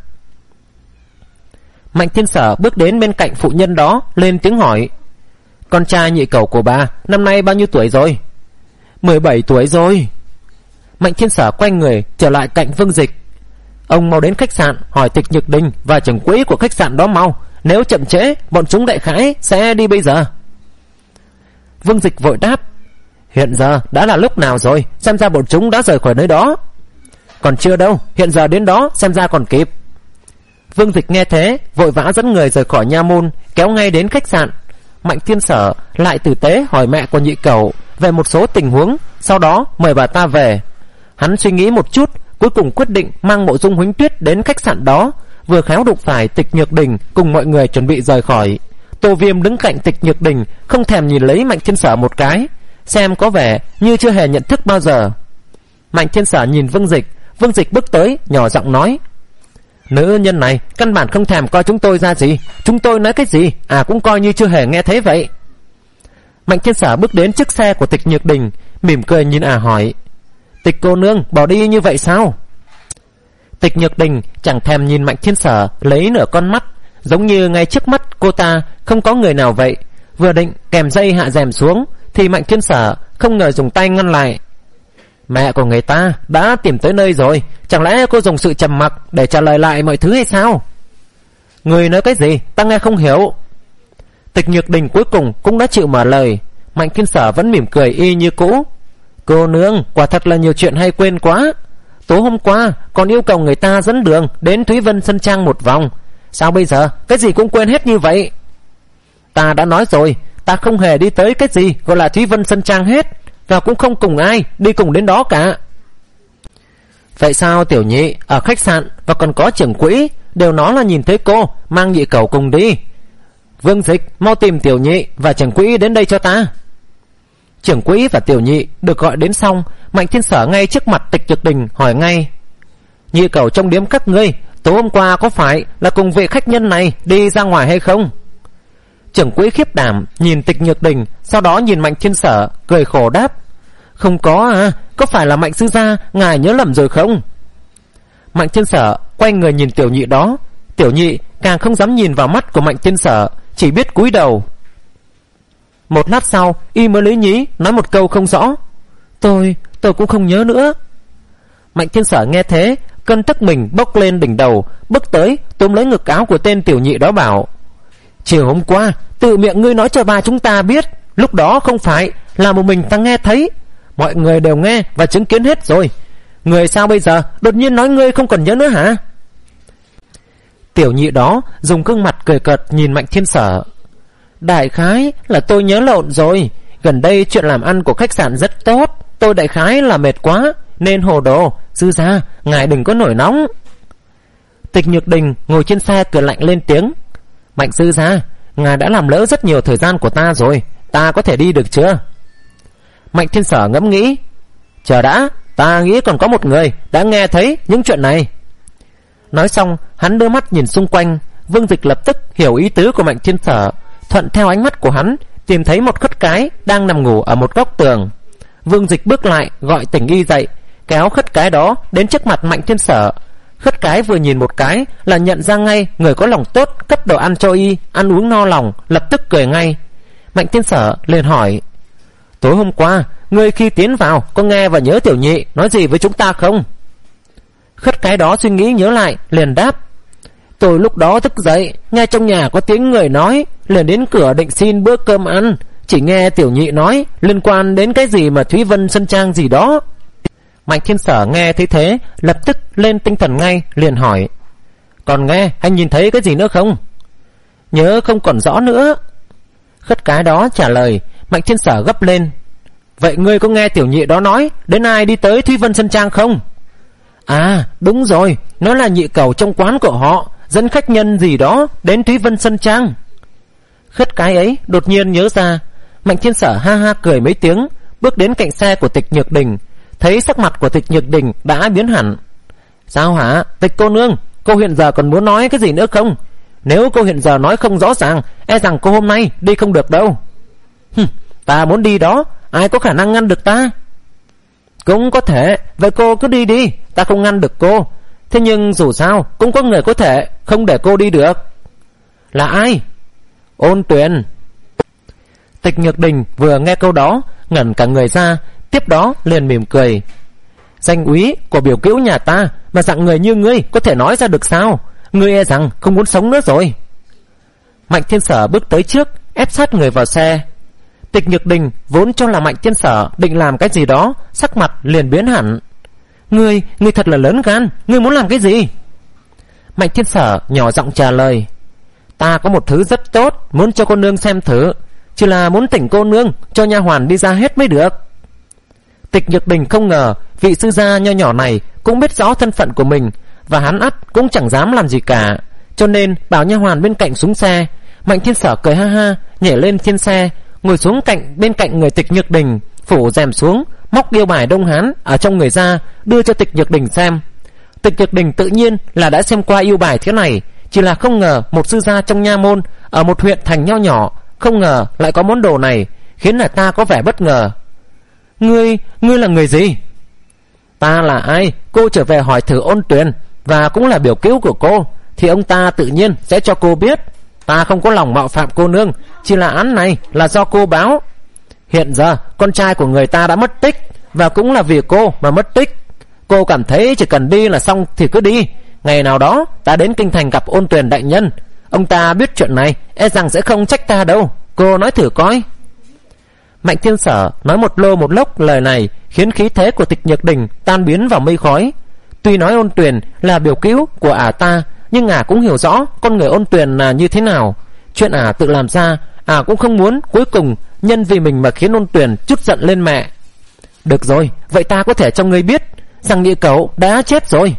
Mạnh Thiên Sở bước đến bên cạnh phụ nhân đó, lên tiếng hỏi: con trai Nhị Cẩu của bà năm nay bao nhiêu tuổi rồi? Mười bảy tuổi rồi. Mạnh Thiên Sở quay người trở lại cạnh Vương Dịch: ông mau đến khách sạn hỏi Tịch Nhược Đình và trưởng quỹ của khách sạn đó mau, nếu chậm trễ bọn chúng đại khái sẽ đi bây giờ. Vương Dịch vội đáp: hiện giờ đã là lúc nào rồi, xem ra bọn chúng đã rời khỏi nơi đó. Còn chưa đâu, hiện giờ đến đó xem ra còn kịp. Vương Dịch nghe thế, vội vã dẫn người rời khỏi nha môn, kéo ngay đến khách sạn. Mạnh Thiên Sở lại tử tế hỏi mẹ của Nhị Cẩu về một số tình huống, sau đó mời bà ta về. Hắn suy nghĩ một chút, cuối cùng quyết định mang Mộ Dung Huỳnh Tuyết đến khách sạn đó. Vừa khéo đụng phải Tịch Nhược Đình cùng mọi người chuẩn bị rời khỏi. Tô Viêm đứng cạnh Tịch Nhược Đình, không thèm nhìn lấy Mạnh Thiên Sở một cái, xem có vẻ như chưa hề nhận thức bao giờ. Mạnh Thiên Sở nhìn Vương Dịch, Vương Dịch bước tới nhỏ giọng nói: nữ nhân này căn bản không thèm coi chúng tôi ra gì, chúng tôi nói cái gì à cũng coi như chưa hề nghe thấy vậy. Mạnh Thiên Sở bước đến chiếc xe của Tịch Nhược Đình, mỉm cười nhìn à hỏi: Tịch cô nương bỏ đi như vậy sao? Tịch Nhược Đình chẳng thèm nhìn Mạnh Thiên Sở lấy nửa con mắt, giống như ngay trước mắt cô ta không có người nào vậy. Vừa định kèm dây hạ rèm xuống thì Mạnh Thiên Sở không ngờ dùng tay ngăn lại. Mẹ của người ta đã tìm tới nơi rồi, chẳng lẽ cô dùng sự trầm mặc để trả lời lại mọi thứ hay sao? Người nói cái gì ta nghe không hiểu. Tịch Nhược Đình cuối cùng cũng đã chịu mở lời. Mạnh Thiên Sở vẫn mỉm cười y như cũ: cô nương quả thật là nhiều chuyện hay quên quá. Tối hôm qua còn yêu cầu người ta dẫn đường đến Thúy Vân Sơn Trang một vòng, sao bây giờ cái gì cũng quên hết như vậy? Ta đã nói rồi, ta không hề đi tới cái gì gọi là Thúy Vân Sơn Trang hết, và cũng không cùng ai đi cùng đến đó cả. Vậy sao Tiểu Nhị ở khách sạn và còn có trưởng quỹ đều nói là nhìn thấy cô mang Nhị Cẩu cùng đi? Vương Dịch mau tìm Tiểu Nhị và trưởng quỹ đến đây cho ta. Trưởng quỹ và Tiểu Nhị được gọi đến xong, Mạnh Thiên Sở ngay trước mặt Tịch Nhược Đình hỏi ngay: Nhị Cẩu trong điếm các ngươi tối hôm qua có phải là cùng vị khách nhân này đi ra ngoài hay không? Trưởng quỹ khiếp đảm nhìn Tịch Nhược Đình, sau đó nhìn Mạnh Thiên Sở cười khổ đáp: không có à, có phải là Mạnh sư gia ngài nhớ lầm rồi không? Mạnh Thiên Sở quay người nhìn Tiểu Nhị đó. Tiểu Nhị càng không dám nhìn vào mắt của Mạnh Thiên Sở, chỉ biết cúi đầu. Một lát sau y mới lý nhí nói một câu không rõ: Tôi, tôi cũng không nhớ nữa. Mạnh Thiên Sở nghe thế, cơn tức mình bốc lên đỉnh đầu, bước tới túm lấy ngực áo của tên Tiểu Nhị đó bảo: chiều hôm qua tự miệng ngươi nói cho ba chúng ta biết, lúc đó không phải là một mình ta nghe thấy, mọi người đều nghe và chứng kiến hết rồi. Người sao bây giờ đột nhiên nói ngươi không còn nhớ nữa hả? Tiểu Nhị đó dùng gương mặt cười cợt nhìn Mạnh Thiên Sở: đại khái là tôi nhớ lộn rồi, gần đây chuyện làm ăn của khách sạn rất tốt, tôi đại khái là mệt quá nên hồ đồ, sư gia ngài đừng có nổi nóng. Tịch Nhược Đình ngồi trên xe cười lạnh lên tiếng: Mạnh sư gia, ngài đã làm lỡ rất nhiều thời gian của ta rồi, ta có thể đi được chưa? Mạnh Thiên Sở ngẫm nghĩ: chờ đã, ta nghĩ còn có một người đã nghe thấy những chuyện này. Nói xong hắn đưa mắt nhìn xung quanh. Vương Dịch lập tức hiểu ý tứ của Mạnh Thiên Sở, thuận theo ánh mắt của hắn tìm thấy một khất cái đang nằm ngủ ở một góc tường. Vương Dịch bước lại gọi tỉnh y dậy, kéo khất cái đó đến trước mặt Mạnh Thiên Sở. Khất cái vừa nhìn một cái là nhận ra ngay người có lòng tốt, cấp đồ ăn cho y, ăn uống no lòng, lập tức cười ngay. Mạnh Thiên Sở liền hỏi: tối hôm qua ngươi khi tiến vào có nghe và nhớ tiểu nhị nói gì với chúng ta không? Khất cái đó suy nghĩ nhớ lại liền đáp: tôi lúc đó thức dậy nghe trong nhà có tiếng người nói, liền đến cửa định xin bữa cơm ăn, chỉ nghe tiểu nhị nói liên quan đến cái gì mà Thúy Vân Sơn Trang gì đó. Mạnh Thiên Sở nghe thấy thế lập tức lên tinh thần ngay, liền hỏi: còn nghe hay nhìn thấy cái gì nữa không? Nhớ không còn rõ nữa. Khất cái đó trả lời. Mạnh Thiên Sở gấp lên: vậy ngươi có nghe tiểu nhị đó nói đến ai đi tới Thúy Vân Sơn Trang không? À đúng rồi, nó là nhị cẩu trong quán của họ, dẫn khách nhân gì đó đến Thúy Vân Sơn Trang. Khất cái ấy đột nhiên nhớ ra. Mạnh Thiên Sở ha ha cười mấy tiếng, bước đến cạnh xe của Tịch Nhược Đình, thấy sắc mặt của Tịch Nhược Đình đã biến hẳn. Sao hả Tịch cô nương, cô hiện giờ còn muốn nói cái gì nữa không? Nếu cô hiện giờ nói không rõ ràng, e rằng cô hôm nay đi không được đâu. Hừm, ta muốn đi đó, ai có khả năng ngăn được ta? Cũng có thể, vậy cô cứ đi đi, ta không ngăn được cô. Thế nhưng dù sao cũng có người có thể không để cô đi được. Là ai? Ôn Tuyền. Tịch Nhược Đình vừa nghe câu đó ngẩn cả người ra, tiếp đó liền mỉm cười. Danh úy của biểu cữu nhà ta mà dạng người như ngươi có thể nói ra được sao? Ngươi e rằng không muốn sống nữa rồi. Mạnh Thiên Sở bước tới trước, ép sát người vào xe. Tịch Nhược Đình vốn cho là Mạnh Thiên Sở định làm cái gì đó, sắc mặt liền biến hẳn. Ngươi, ngươi thật là lớn gan, ngươi muốn làm cái gì? Mạnh Thiên Sở nhỏ giọng trả lời: ta có một thứ rất tốt, muốn cho cô nương xem thử, chỉ là muốn tỉnh cô nương cho nha hoàn đi ra hết mới được. Tịch Nhược Đình không ngờ vị sư gia nho nhỏ này cũng biết rõ thân phận của mình, và hắn ắt cũng chẳng dám làm gì cả, cho nên bảo nha hoàn bên cạnh xuống xe. Mạnh Thiên Sở cười ha ha, nhảy lên trên xe, ngồi xuống cạnh bên cạnh người Tịch Nhược Đình, phủ rèm xuống, móc yêu bài Đông Hán ở trong người ra, đưa cho Tịch Nhược Đình xem. Tịch Nhược Đình tự nhiên là đã xem qua yêu bài thế này, chỉ là không ngờ một sư gia trong nha môn ở một huyện thành nho nhỏ không ngờ lại có món đồ này, khiến là ta có vẻ bất ngờ. Ngươi, ngươi là người gì? Ta là ai? Cô trở về hỏi thử Ôn Tuyền, và cũng là biểu cữu của cô, thì ông ta tự nhiên sẽ cho cô biết. Ta không có lòng mạo phạm cô nương, chỉ là án này là do cô báo. Hiện giờ con trai của người ta đã mất tích, và cũng là vì cô mà mất tích. Cô cảm thấy chỉ cần đi là xong thì cứ đi. Ngày nào đó ta đến kinh thành gặp Ôn Tuyền đại nhân, ông ta biết chuyện này e rằng sẽ không trách ta đâu. Cô nói thử coi. Mạnh Thiên Sở nói một lô một lốc lời này khiến khí thế của Tịch Nhược Đình tan biến vào mây khói. Tuy nói Ôn Tuyền là biểu cữu của ả ta, nhưng ả cũng hiểu rõ con người Ôn Tuyền là như thế nào. Chuyện ả tự làm ra, ả cũng không muốn cuối cùng nhân vì mình mà khiến Ôn Tuyền chút giận lên mẹ. Được rồi, vậy ta có thể cho ngươi biết rằng nhị cẩu đã chết rồi.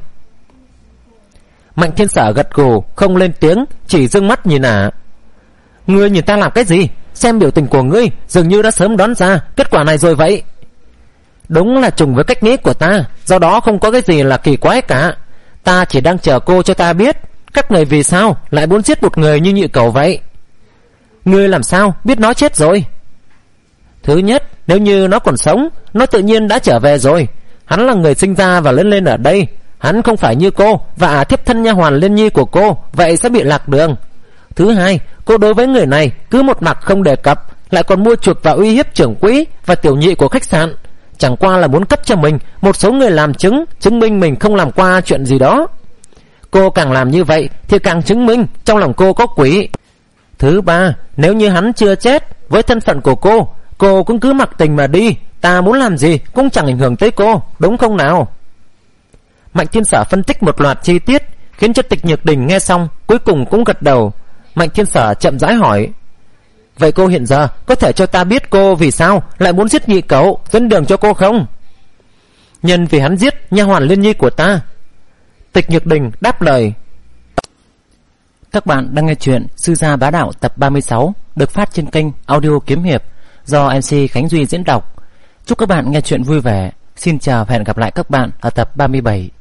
Mạnh Thiên Sở gật gù không lên tiếng, chỉ dương mắt nhìn ả. Ngươi nhìn ta làm cái gì? Xem biểu tình của ngươi dường như đã sớm đoán ra kết quả này rồi vậy. Đúng là trùng với cách nghĩ của ta, do đó không có cái gì là kỳ quái cả. Ta chỉ đang chờ cô cho ta biết các người vì sao lại muốn giết một người như nhị cẩu vậy. Ngươi làm sao biết nó chết rồi? Thứ nhất, nếu như nó còn sống, nó tự nhiên đã trở về rồi. Hắn là người sinh ra và lớn lên ở đây, hắn không phải như cô và thiếp thân nha hoàn Liên Nhi của cô, vậy sẽ bị lạc đường. Thứ hai, cô đối với người này cứ một mặt không đề cập, lại còn mua chuộc và uy hiếp trưởng quỹ và tiểu nhị của khách sạn, chẳng qua là muốn cấp cho mình một số người làm chứng, chứng minh mình không làm qua chuyện gì đó. Cô càng làm như vậy thì càng chứng minh trong lòng cô có quỷ. Thứ ba, nếu như hắn chưa chết, với thân phận của cô, cô cũng cứ mặc tình mà đi, ta muốn làm gì cũng chẳng ảnh hưởng tới cô, đúng không nào? Mạnh Thiên Sở phân tích một loạt chi tiết, khiến cho Tịch Nhược Đình nghe xong cuối cùng cũng gật đầu. Mạnh Thiên Sở chậm rãi hỏi: vậy cô hiện giờ có thể cho ta biết cô vì sao lại muốn giết nhị cẩu, dẫn đường cho cô không? Nhân vì hắn giết nha hoàn Liên Nhi của ta. Tịch Nhược Đình đáp lời. Các bạn đang nghe chuyện Sư Gia Bá Đạo tập ba mươi sáu, được phát trên kênh Audio Kiếm Hiệp do em xê Khánh Duy diễn đọc. Chúc các bạn nghe chuyện vui vẻ. Xin chào và hẹn gặp lại các bạn ở tập ba mươi bảy.